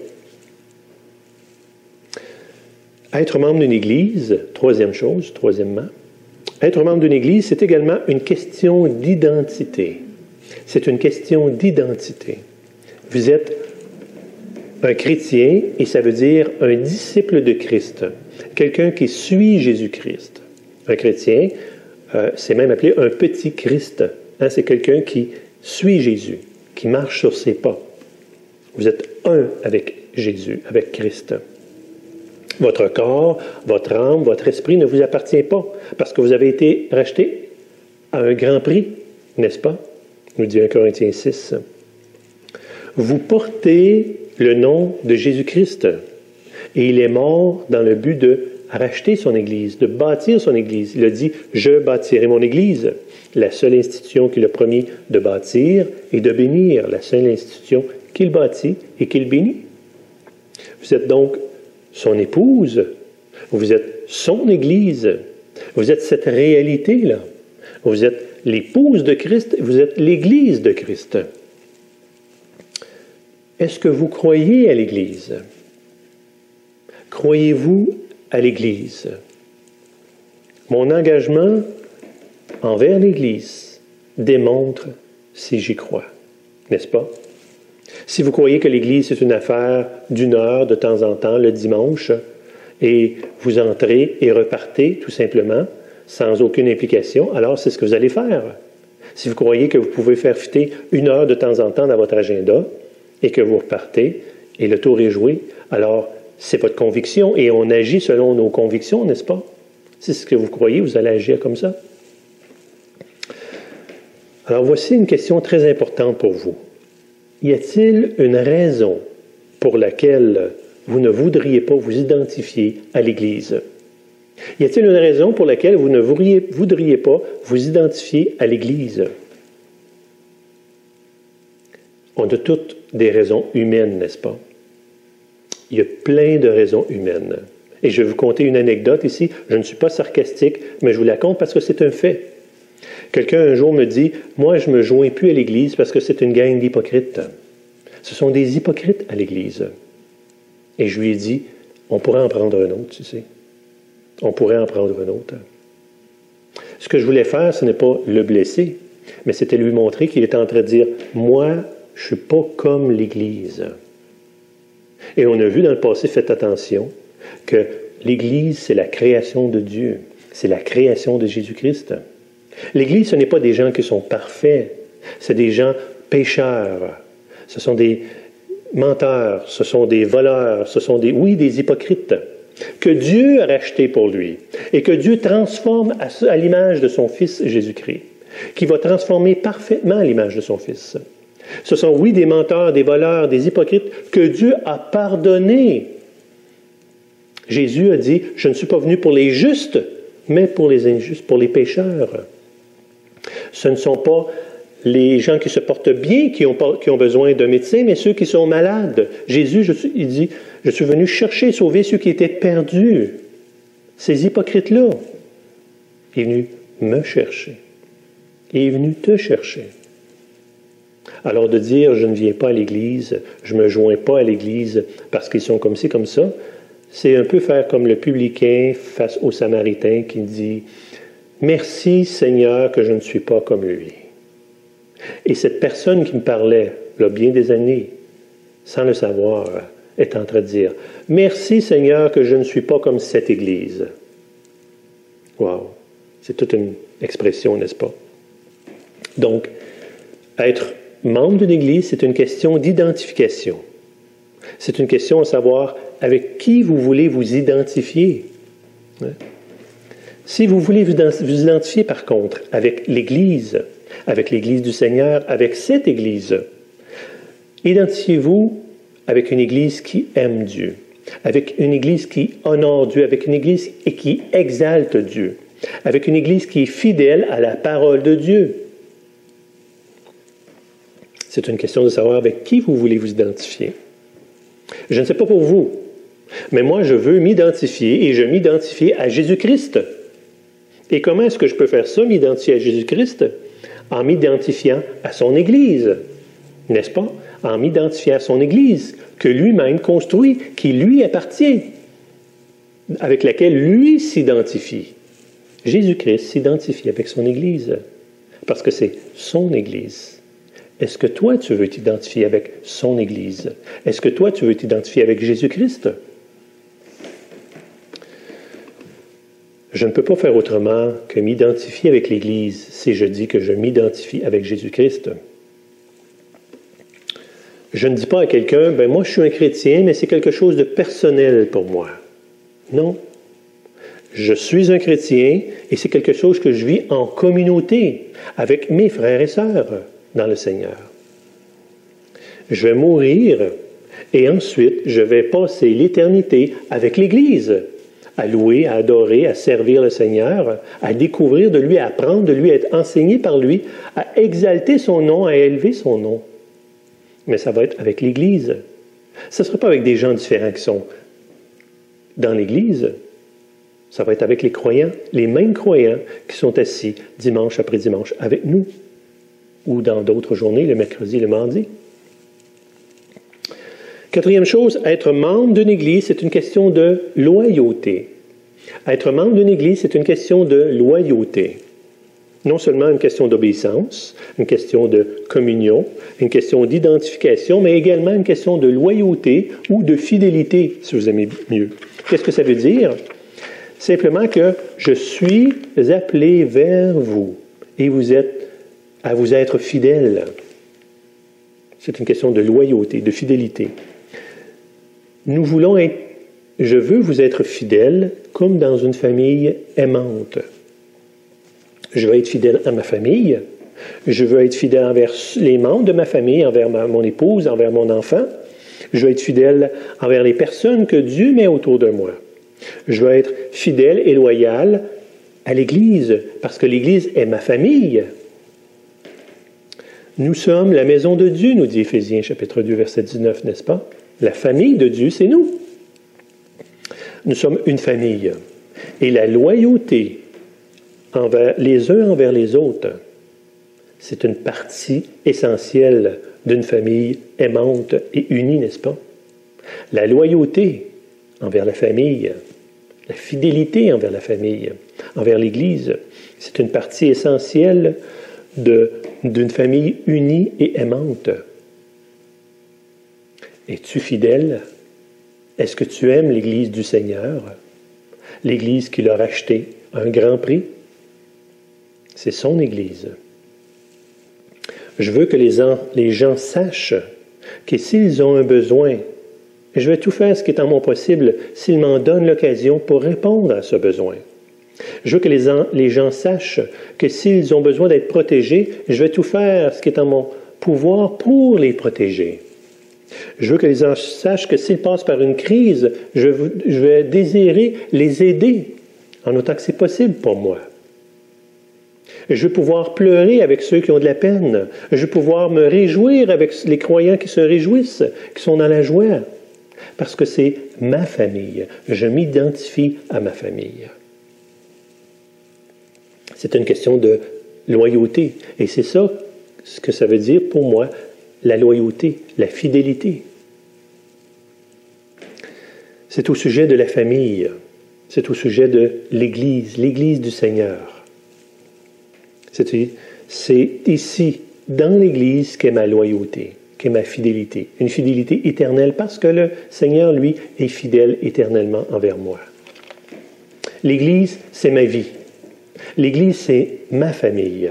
Être membre d'une Église, troisièmement, être membre d'une Église, c'est également une question d'identité. C'est une question d'identité. Vous êtes un chrétien et ça veut dire un disciple de Christ, quelqu'un qui suit Jésus-Christ. Un chrétien, c'est même appelé un petit Christ. C'est quelqu'un qui suit Jésus, qui marche sur ses pas. Vous êtes un avec Jésus, avec Christ. Votre corps, votre âme, votre esprit ne vous appartient pas parce que vous avez été racheté à un grand prix, n'est-ce pas? Nous dit 1 Corinthiens 6. Vous portez le nom de Jésus-Christ et il est mort dans le but de racheter son Église, de bâtir son Église. Il a dit « Je bâtirai mon Église », la seule institution qu'il a promis de bâtir et de bénir, la seule institution qu'il bâtit et qu'il bénit. Vous êtes donc son épouse, vous êtes son Église, vous êtes cette réalité-là. Vous êtes l'épouse de Christ, vous êtes l'Église de Christ. Est-ce que vous croyez à l'Église? Croyez-vous à l'Église? Mon engagement envers l'Église démontre si j'y crois, n'est-ce pas? Si vous croyez que l'Église c'est une affaire d'une heure de temps en temps, le dimanche, et vous entrez et repartez tout simplement, sans aucune implication, alors c'est ce que vous allez faire. Si vous croyez que vous pouvez faire fitter une heure de temps en temps dans votre agenda, et que vous repartez, et le tour est joué, alors c'est votre conviction, et on agit selon nos convictions, n'est-ce pas? Si c'est ce que vous croyez, vous allez agir comme ça. Alors voici une question très importante pour vous. Y a-t-il une raison pour laquelle vous ne voudriez pas vous identifier à l'Église? Y a-t-il une raison pour laquelle vous ne voudriez pas vous identifier à l'Église? On a toutes des raisons humaines, n'est-ce pas? Il y a plein de raisons humaines. Et je vais vous conter une anecdote ici. Je ne suis pas sarcastique, mais je vous la conte parce que c'est un fait. Quelqu'un un jour me dit, « Moi, je ne me joins plus à l'Église parce que c'est une gang d'hypocrites. » Ce sont des hypocrites à l'Église. Et je lui ai dit, on pourrait en prendre un autre, tu sais. On pourrait en prendre un autre. Ce que je voulais faire, ce n'est pas le blesser, mais c'était lui montrer qu'il était en train de dire, « Moi, je ne suis pas comme l'Église. » Et on a vu dans le passé, faites attention, que l'Église, c'est la création de Dieu. C'est la création de Jésus-Christ. L'Église, ce n'est pas des gens qui sont parfaits. C'est des gens pécheurs. Ce sont des menteurs. Ce sont des voleurs. Ce sont des hypocrites. Que Dieu a racheté pour lui. Et que Dieu transforme à l'image de son Fils Jésus-Christ. Qui va transformer parfaitement à l'image de son Fils. Ce sont, oui, des menteurs, des voleurs, des hypocrites que Dieu a pardonnés. Jésus a dit, je ne suis pas venu pour les justes, mais pour les injustes, pour les pécheurs. Ce ne sont pas les gens qui se portent bien qui ont besoin d'un médecin, mais ceux qui sont malades. Jésus, il dit, je suis venu chercher et sauver ceux qui étaient perdus. Ces hypocrites-là, il est venu me chercher. Il est venu te chercher. Alors de dire, je ne viens pas à l'Église, je ne me joins pas à l'Église parce qu'ils sont comme ci, comme ça, c'est un peu faire comme le publicain face au Samaritain qui dit, merci Seigneur que je ne suis pas comme lui. Et cette personne qui me parlait, il y a bien des années, sans le savoir, est en train de dire, merci Seigneur que je ne suis pas comme cette Église. Wow! C'est toute une expression, n'est-ce pas? Donc, être membre d'une Église, c'est une question d'identification. C'est une question de savoir avec qui vous voulez vous identifier. Si vous voulez vous identifier, par contre, avec l'Église du Seigneur, avec cette Église, identifiez-vous avec une Église qui aime Dieu, avec une Église qui honore Dieu, avec une Église qui exalte Dieu, avec une Église qui est fidèle à la parole de Dieu. C'est une question de savoir avec qui vous voulez vous identifier. Je ne sais pas pour vous, mais moi, je veux m'identifier et je m'identifie à Jésus-Christ. Et comment est-ce que je peux faire ça, m'identifier à Jésus-Christ? En m'identifiant à son Église, n'est-ce pas? En m'identifiant à son Église, que lui-même construit, qui lui appartient, avec laquelle lui s'identifie. Jésus-Christ s'identifie avec son Église, parce que c'est son Église. Est-ce que toi, tu veux t'identifier avec son Église? Est-ce que toi, tu veux t'identifier avec Jésus-Christ? Je ne peux pas faire autrement que m'identifier avec l'Église si je dis que je m'identifie avec Jésus-Christ. Je ne dis pas à quelqu'un, ben moi je suis un chrétien, mais c'est quelque chose de personnel pour moi. Non. Je suis un chrétien et c'est quelque chose que je vis en communauté avec mes frères et sœurs dans le Seigneur. Je vais mourir et ensuite je vais passer l'éternité avec l'Église, à louer, à adorer, à servir le Seigneur, à découvrir de lui, à apprendre de lui, à être enseigné par lui, à exalter son nom, à élever son nom. Mais ça va être avec l'Église. Ce ne sera pas avec des gens différents qui sont dans l'Église. Ça va être avec les croyants, les mêmes croyants qui sont assis dimanche après dimanche avec nous, ou dans d'autres journées, le mercredi, le mardi. Quatrième chose, être membre d'une Église, c'est une question de loyauté. Être membre d'une Église, c'est une question de loyauté. Non seulement une question d'obéissance, une question de communion, une question d'identification, mais également une question de loyauté ou de fidélité, si vous aimez mieux. Qu'est-ce que ça veut dire? Simplement que je suis appelé vers vous et vous êtes à vous être fidèle. C'est une question de loyauté, de fidélité. Je veux vous être fidèle comme dans une famille aimante. Je veux être fidèle à ma famille. Je veux être fidèle envers les membres de ma famille, envers mon épouse, envers mon enfant. Je veux être fidèle envers les personnes que Dieu met autour de moi. Je veux être fidèle et loyal à l'Église, parce que l'Église est ma famille. Nous sommes la maison de Dieu, nous dit Éphésiens chapitre 2, verset 19, n'est-ce pas? La famille de Dieu, c'est nous. Nous sommes une famille. Et la loyauté les uns envers les autres, c'est une partie essentielle d'une famille aimante et unie, n'est-ce pas? La loyauté envers la famille, la fidélité envers la famille, envers l'Église, c'est une partie essentielle d'une famille unie et aimante. Es-tu fidèle? Est-ce que tu aimes l'Église du Seigneur? L'Église qu'il a rachetée à un grand prix? C'est son Église. Je veux que les gens sachent que s'ils ont un besoin, je vais tout faire ce qui est en mon possible s'ils m'en donnent l'occasion pour répondre à ce besoin. Je veux que les gens sachent que s'ils ont besoin d'être protégés, je vais tout faire ce qui est en pouvoir pour les protéger. Je veux que les anges sachent que s'ils passent par une crise, je vais désirer les aider en autant que c'est possible pour moi. Je veux pouvoir pleurer avec ceux qui ont de la peine. Je veux pouvoir me réjouir avec les croyants qui se réjouissent, qui sont dans la joie. Parce que c'est ma famille. Je m'identifie à ma famille. C'est une question de loyauté. Et c'est ça ce que ça veut dire pour moi, la loyauté, la fidélité. C'est au sujet de la famille. C'est au sujet de l'Église, l'Église du Seigneur. C'est ici, dans l'Église, qu'est ma loyauté, qu'est ma fidélité. Une fidélité éternelle parce que le Seigneur, lui, est fidèle éternellement envers moi. L'Église, c'est ma vie. L'Église, c'est ma famille.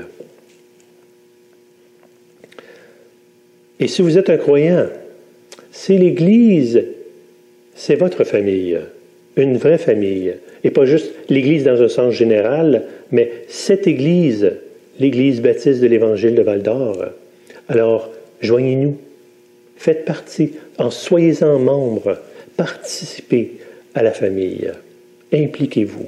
Et si vous êtes un croyant, c'est l'Église, c'est votre famille, une vraie famille. Et pas juste l'Église dans un sens général, mais cette Église, l'Église baptiste de l'Évangile de Val-d'Or. Alors, joignez-nous, faites partie, soyez-en membres, participez à la famille, impliquez-vous.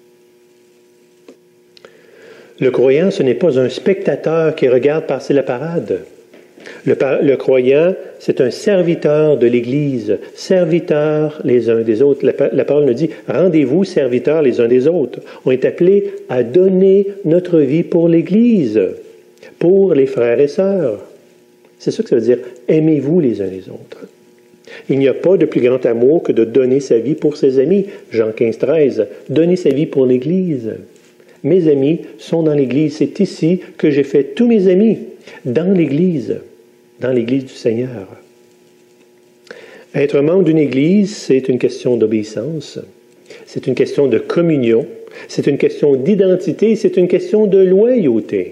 Le croyant, ce n'est pas un spectateur qui regarde passer la parade. Le croyant, c'est un serviteur de l'Église, serviteur les uns des autres. La parole nous dit, rendez-vous serviteurs les uns des autres. On est appelés à donner notre vie pour l'Église, pour les frères et sœurs. C'est ça que ça veut dire, aimez-vous les uns les autres. Il n'y a pas de plus grand amour que de donner sa vie pour ses amis. Jean 15, 13, donner sa vie pour l'Église. Mes amis sont dans l'Église. C'est ici que j'ai fait tous mes amis, dans l'Église du Seigneur. Être membre d'une Église, c'est une question d'obéissance, c'est une question de communion, c'est une question d'identité, c'est une question de loyauté.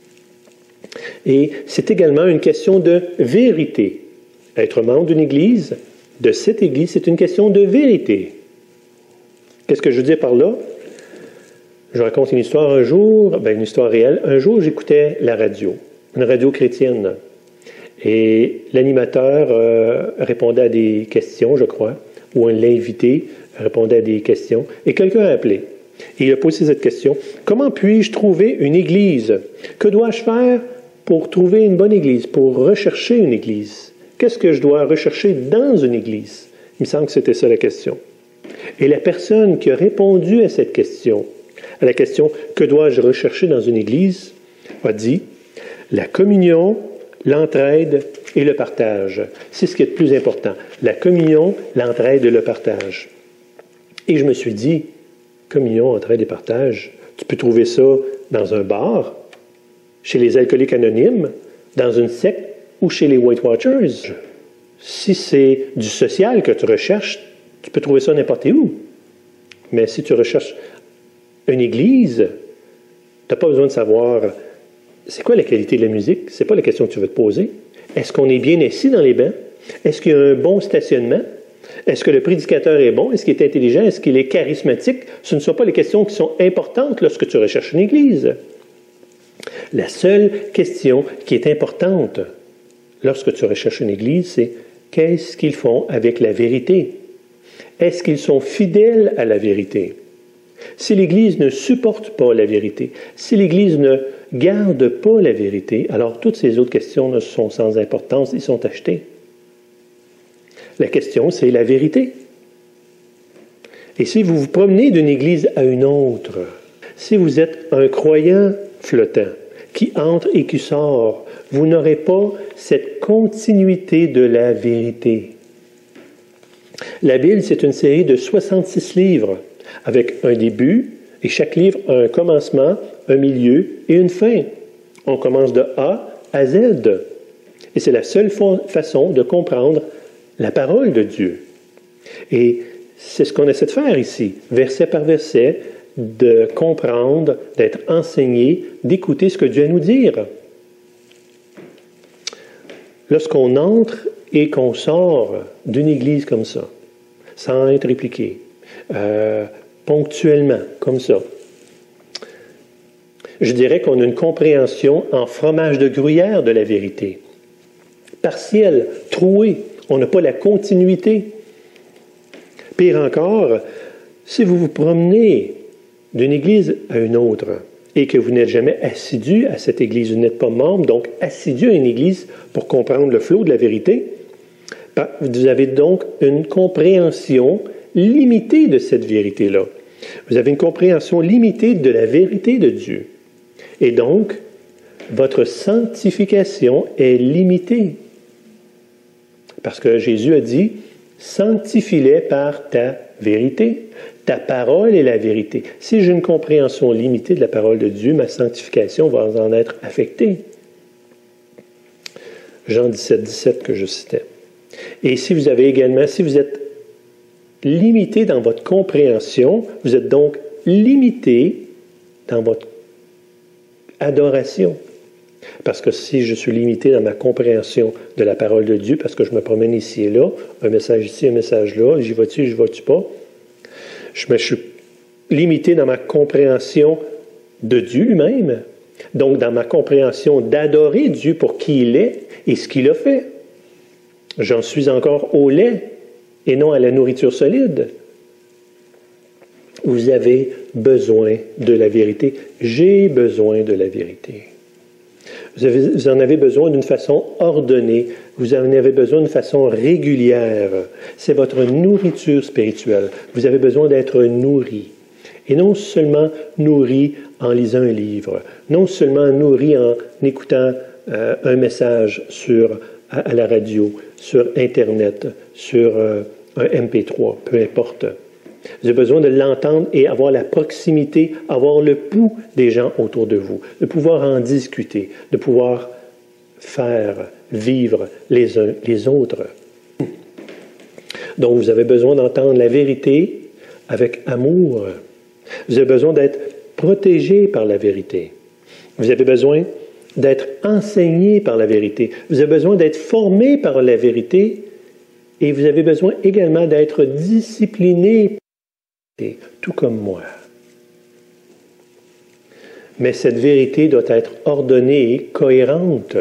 Et c'est également une question de vérité. Être membre d'une Église, de cette Église, c'est une question de vérité. Qu'est-ce que je veux dire par là? Je raconte une histoire un jour, une histoire réelle. Un jour, j'écoutais la radio, une radio chrétienne. Et l'animateur répondait à des questions, je crois, ou l'invité répondait à des questions. Et quelqu'un a appelé. Et il a posé cette question. Comment puis-je trouver une église? Que dois-je faire pour trouver une bonne église, pour rechercher une église? Qu'est-ce que je dois rechercher dans une église? Il me semble que c'était ça la question. Et la personne qui a répondu à cette question, à la question « Que dois-je rechercher dans une église? » a dit « La communion, l'entraide et le partage. » C'est ce qui est le plus important. La communion, l'entraide et le partage. Et je me suis dit, communion, entraide et partage, tu peux trouver ça dans un bar, chez les alcooliques anonymes, dans une secte ou chez les Weight Watchers. Si c'est du social que tu recherches, tu peux trouver ça n'importe où. Mais si tu recherches une église, tu n'as pas besoin de savoir c'est quoi la qualité de la musique. Ce n'est pas la question que tu veux te poser. Est-ce qu'on est bien assis dans les bancs? Est-ce qu'il y a un bon stationnement? Est-ce que le prédicateur est bon? Est-ce qu'il est intelligent? Est-ce qu'il est charismatique? Ce ne sont pas les questions qui sont importantes lorsque tu recherches une église. La seule question qui est importante lorsque tu recherches une église, c'est qu'est-ce qu'ils font avec la vérité? Est-ce qu'ils sont fidèles à la vérité? Si l'Église ne supporte pas la vérité, si l'Église ne garde pas la vérité, alors toutes ces autres questions sont sans importance, ils sont achetés. La question, c'est la vérité. Et si vous vous promenez d'une Église à une autre, si vous êtes un croyant flottant, qui entre et qui sort, vous n'aurez pas cette continuité de la vérité. La Bible, c'est une série de 66 livres, avec un début, et chaque livre a un commencement, un milieu et une fin. On commence de A à Z. Et c'est la seule façon de comprendre la parole de Dieu. Et c'est ce qu'on essaie de faire ici, verset par verset, de comprendre, d'être enseigné, d'écouter ce que Dieu a à nous dire. Lorsqu'on entre et qu'on sort d'une église comme ça, sans être impliqué, ponctuellement, comme ça, je dirais qu'on a une compréhension en fromage de gruyère de la vérité. partiel, troué. On n'a pas la continuité. Pire encore, si vous vous promenez d'une église à une autre et que vous n'êtes jamais assidu à cette église, vous n'êtes pas membre, donc assidu à une église pour comprendre le flot de la vérité, vous avez donc une compréhension limitée de cette vérité-là. Vous avez une compréhension limitée de la vérité de Dieu. Et donc, votre sanctification est limitée. Parce que Jésus a dit, « Sanctifie-les par ta vérité. Ta parole est la vérité. » Si j'ai une compréhension limitée de la parole de Dieu, ma sanctification va en être affectée. Jean 17, 17 que je citais. Et si vous êtes limité dans votre compréhension, vous êtes donc limité dans votre adoration. Parce que si je suis limité dans ma compréhension de la parole de Dieu, parce que je me promène ici et là, un message ici, un message là, j'y vas-tu, j'y vas-tu pas, je suis limité dans ma compréhension de Dieu lui-même, donc dans ma compréhension d'adorer Dieu pour qui il est et ce qu'il a fait. J'en suis encore au lait et non à la nourriture solide. Vous avez besoin de la vérité. J'ai besoin de la vérité. Vous en avez besoin d'une façon ordonnée. Vous en avez besoin d'une façon régulière. C'est votre nourriture spirituelle. Vous avez besoin d'être nourri. Et non seulement nourri en lisant un livre, non seulement nourri en écoutant un message à la radio, sur Internet, sur un MP3, peu importe. Vous avez besoin de l'entendre et avoir la proximité, avoir le pouls des gens autour de vous, de pouvoir en discuter, de pouvoir faire vivre les uns les autres. Donc, vous avez besoin d'entendre la vérité avec amour. Vous avez besoin d'être protégé par la vérité. Vous avez besoin d'être enseigné par la vérité. Vous avez besoin d'être formé par la vérité et vous avez besoin également d'être discipliné, tout comme moi. Mais cette vérité doit être ordonnée et cohérente.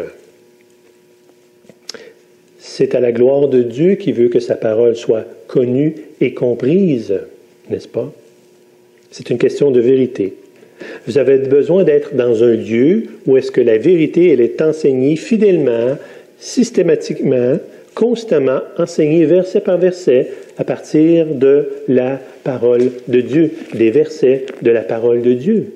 C'est à la gloire de Dieu qui veut que sa parole soit connue et comprise, n'est-ce pas? C'est une question de vérité. Vous avez besoin d'être dans un lieu où est-ce que la vérité, elle est enseignée fidèlement, systématiquement, constamment, enseignée verset par verset à partir de la parole de Dieu, des versets de la parole de Dieu.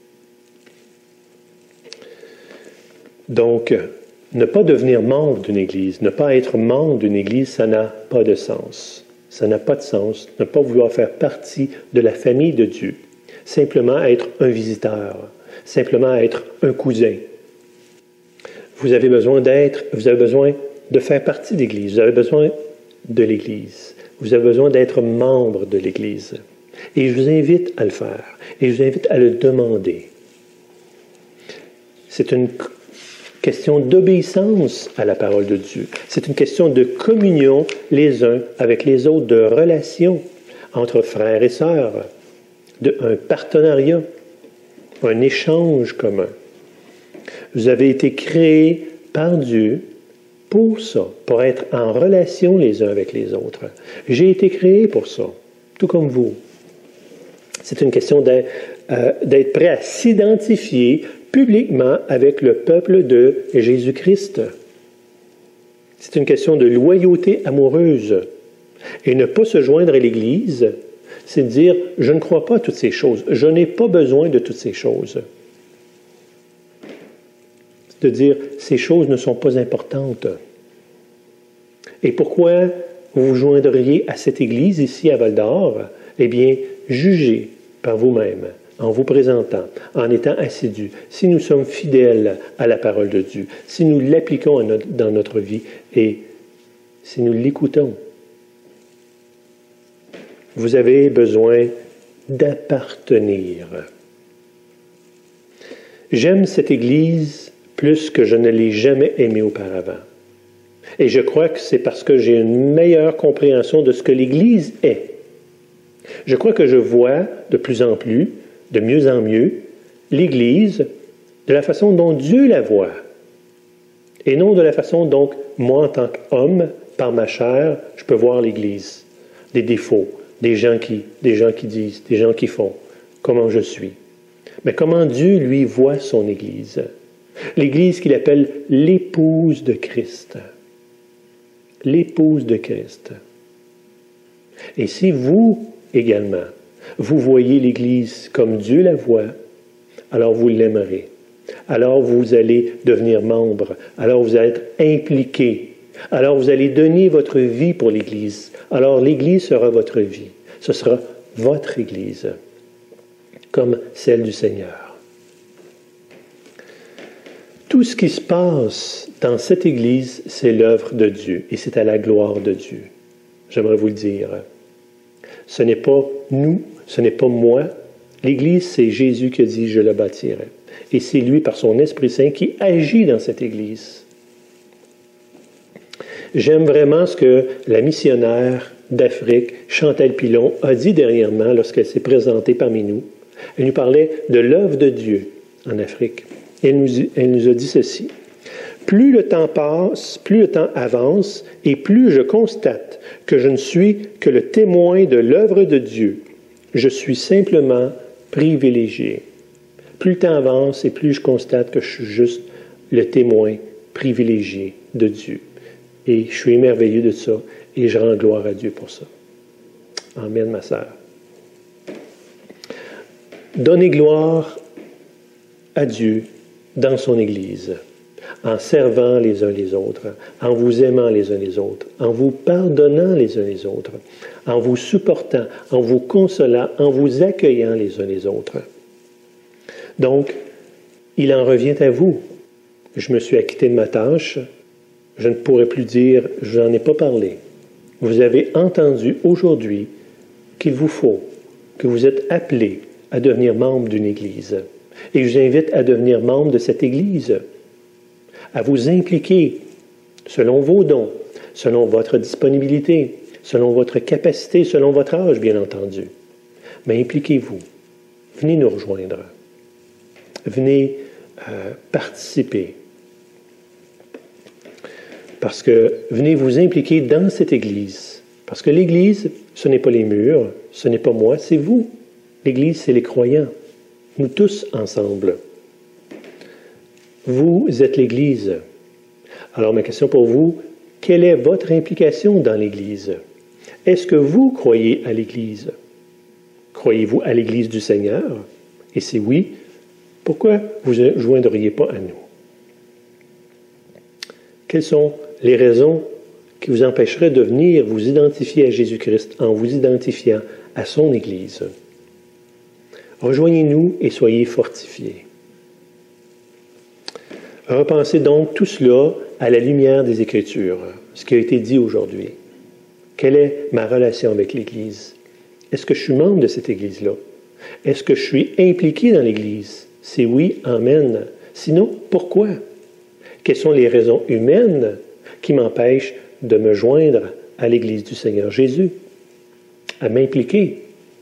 Donc, ne pas devenir membre d'une Église, ne pas être membre d'une Église, ça n'a pas de sens. Ça n'a pas de sens, ne pas vouloir faire partie de la famille de Dieu. Simplement être un visiteur, simplement être un cousin. Vous avez besoin de faire partie de l'Église, vous avez besoin de l'Église, vous avez besoin d'être membre de l'Église. Et je vous invite à le faire, et je vous invite à le demander. C'est une question d'obéissance à la parole de Dieu. C'est une question de communion les uns avec les autres, de relation entre frères et sœurs, un partenariat, un échange commun. Vous avez été créés par Dieu pour ça, pour être en relation les uns avec les autres. J'ai été créé pour ça, tout comme vous. C'est une question d'être prêt à s'identifier publiquement avec le peuple de Jésus-Christ. C'est une question de loyauté amoureuse. Et ne pas se joindre à l'Église, c'est de dire, je ne crois pas à toutes ces choses, je n'ai pas besoin de toutes ces choses. C'est de dire, ces choses ne sont pas importantes. Et pourquoi vous vous joindriez à cette Église ici à Val-d'Or? Eh bien, jugez par vous-même, en vous présentant, en étant assidus, si nous sommes fidèles à la parole de Dieu, si nous l'appliquons dans notre vie et si nous l'écoutons. Vous avez besoin d'appartenir. J'aime cette Église plus que je ne l'ai jamais aimée auparavant. Et je crois que c'est parce que j'ai une meilleure compréhension de ce que l'Église est. Je crois que je vois de plus en plus, de mieux en mieux, l'Église de la façon dont Dieu la voit. Et non de la façon dont moi, en tant qu'homme, par ma chair, je peux voir l'Église. Des défauts, des gens qui disent, des gens qui font, comment je suis. Mais comment Dieu, lui, voit son Église. L'Église qu'il appelle l'épouse de Christ. L'épouse de Christ. Et si vous, également, vous voyez l'Église comme Dieu la voit, alors vous l'aimerez. Alors vous allez devenir membre. Alors vous allez être impliqué. Alors vous allez donner votre vie pour l'Église. Alors l'Église sera votre vie. Ce sera votre Église, comme celle du Seigneur. Tout ce qui se passe dans cette Église, c'est l'œuvre de Dieu et c'est à la gloire de Dieu. J'aimerais vous le dire. Ce n'est pas nous, ce n'est pas moi. L'Église, c'est Jésus qui a dit « je la bâtirai ». Et c'est lui, par son Esprit Saint, qui agit dans cette Église. J'aime vraiment ce que la missionnaire d'Afrique, Chantal Pilon, a dit dernièrement lorsqu'elle s'est présentée parmi nous. Elle nous parlait de l'œuvre de Dieu en Afrique. Elle nous a dit ceci. Plus le temps passe, plus le temps avance, et plus je constate que je ne suis que le témoin de l'œuvre de Dieu. Je suis simplement privilégié. Plus le temps avance, et plus je constate que je suis juste le témoin privilégié de Dieu. Et je suis émerveillé de ça, et je rends gloire à Dieu pour ça. Amen, ma sœur. Donnez gloire à Dieu dans son Église, en servant les uns les autres, en vous aimant les uns les autres, en vous pardonnant les uns les autres, en vous supportant, en vous consolant, en vous accueillant les uns les autres. Donc, il en revient à vous. Je me suis acquitté de ma tâche. Je ne pourrais plus dire « je n'en ai pas parlé ». Vous avez entendu aujourd'hui qu'il vous faut, que vous êtes appelé à devenir membre d'une Église. Et je vous invite à devenir membre de cette Église, à vous impliquer selon vos dons, selon votre disponibilité, selon votre capacité, selon votre âge, bien entendu. Mais impliquez-vous. Venez nous rejoindre. Venez participer. Parce que venez vous impliquer dans cette Église. Parce que l'Église, ce n'est pas les murs, ce n'est pas moi, c'est vous. L'Église, c'est les croyants. Nous tous ensemble. Vous êtes l'Église. Alors ma question pour vous, quelle est votre implication dans l'Église? Est-ce que vous croyez à l'Église? Croyez-vous à l'Église du Seigneur? Et si oui, pourquoi vous ne joindriez pas à nous? Quelles sont les raisons qui vous empêcheraient de venir vous identifier à Jésus-Christ en vous identifiant à son Église? Rejoignez-nous et soyez fortifiés. Repensez donc tout cela à la lumière des Écritures, ce qui a été dit aujourd'hui. Quelle est ma relation avec l'Église? Est-ce que je suis membre de cette Église-là? Est-ce que je suis impliqué dans l'Église? Si oui, amen. Sinon, pourquoi? Quelles sont les raisons humaines qui m'empêchent de me joindre à l'Église du Seigneur Jésus, à m'impliquer?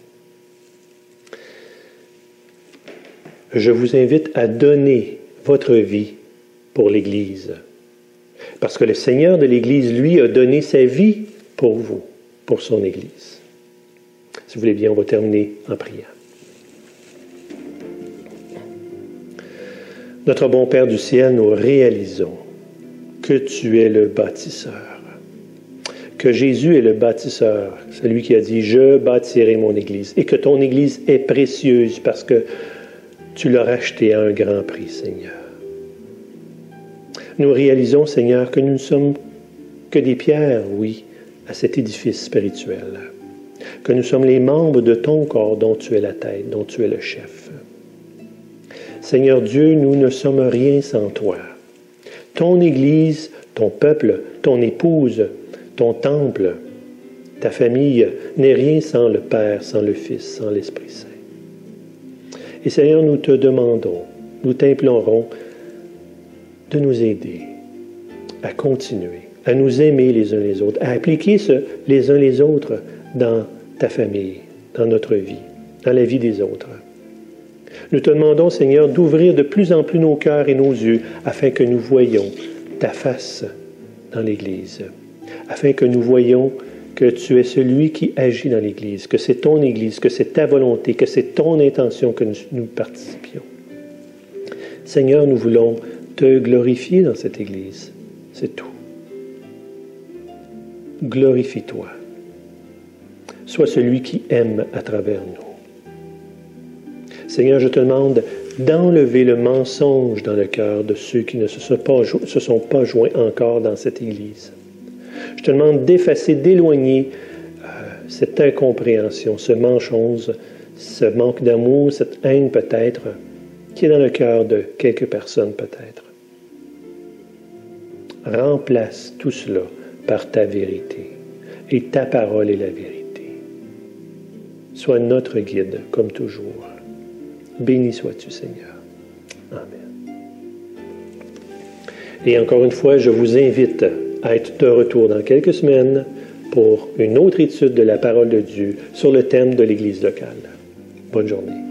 Je vous invite à donner votre vie pour l'Église. Parce que le Seigneur de l'Église, lui, a donné sa vie pour vous, pour son Église. Si vous voulez bien, on va terminer en priant. Notre bon Père du ciel, nous réalisons que tu es le bâtisseur, que Jésus est le bâtisseur, celui qui a dit « Je bâtirai mon Église » et que ton Église est précieuse parce que tu l'as rachetée à un grand prix, Seigneur. Nous réalisons, Seigneur, que nous ne sommes que des pierres, oui, à cet édifice spirituel, que nous sommes les membres de ton corps dont tu es la tête, dont tu es le chef. Seigneur Dieu, nous ne sommes rien sans toi. Ton Église, ton peuple, ton épouse, ton temple, ta famille n'est rien sans le Père, sans le Fils, sans l'Esprit Saint. Et Seigneur, nous te demandons, nous t'implorons de nous aider à continuer, à nous aimer les uns les autres, à appliquer les uns les autres dans ta famille, dans notre vie, dans la vie des autres. Nous te demandons, Seigneur, d'ouvrir de plus en plus nos cœurs et nos yeux afin que nous voyions ta face dans l'Église, afin que nous voyions que tu es celui qui agit dans l'Église, que c'est ton Église, que c'est ta volonté, que c'est ton intention que nous participions. Seigneur, nous voulons te glorifier dans cette Église. C'est tout. Glorifie-toi. Sois celui qui aime à travers nous. Seigneur, je te demande d'enlever le mensonge dans le cœur de ceux qui ne se sont pas joints encore dans cette Église. Je te demande d'effacer, d'éloigner cette incompréhension, ce mensonge, ce manque d'amour, cette haine peut-être, qui est dans le cœur de quelques personnes peut-être. Remplace tout cela par ta vérité. Et ta parole est la vérité. Sois notre guide, comme toujours. Béni sois-tu, Seigneur. Amen. Et encore une fois, je vous invite à être de retour dans quelques semaines pour une autre étude de la parole de Dieu sur le thème de l'Église locale. Bonne journée.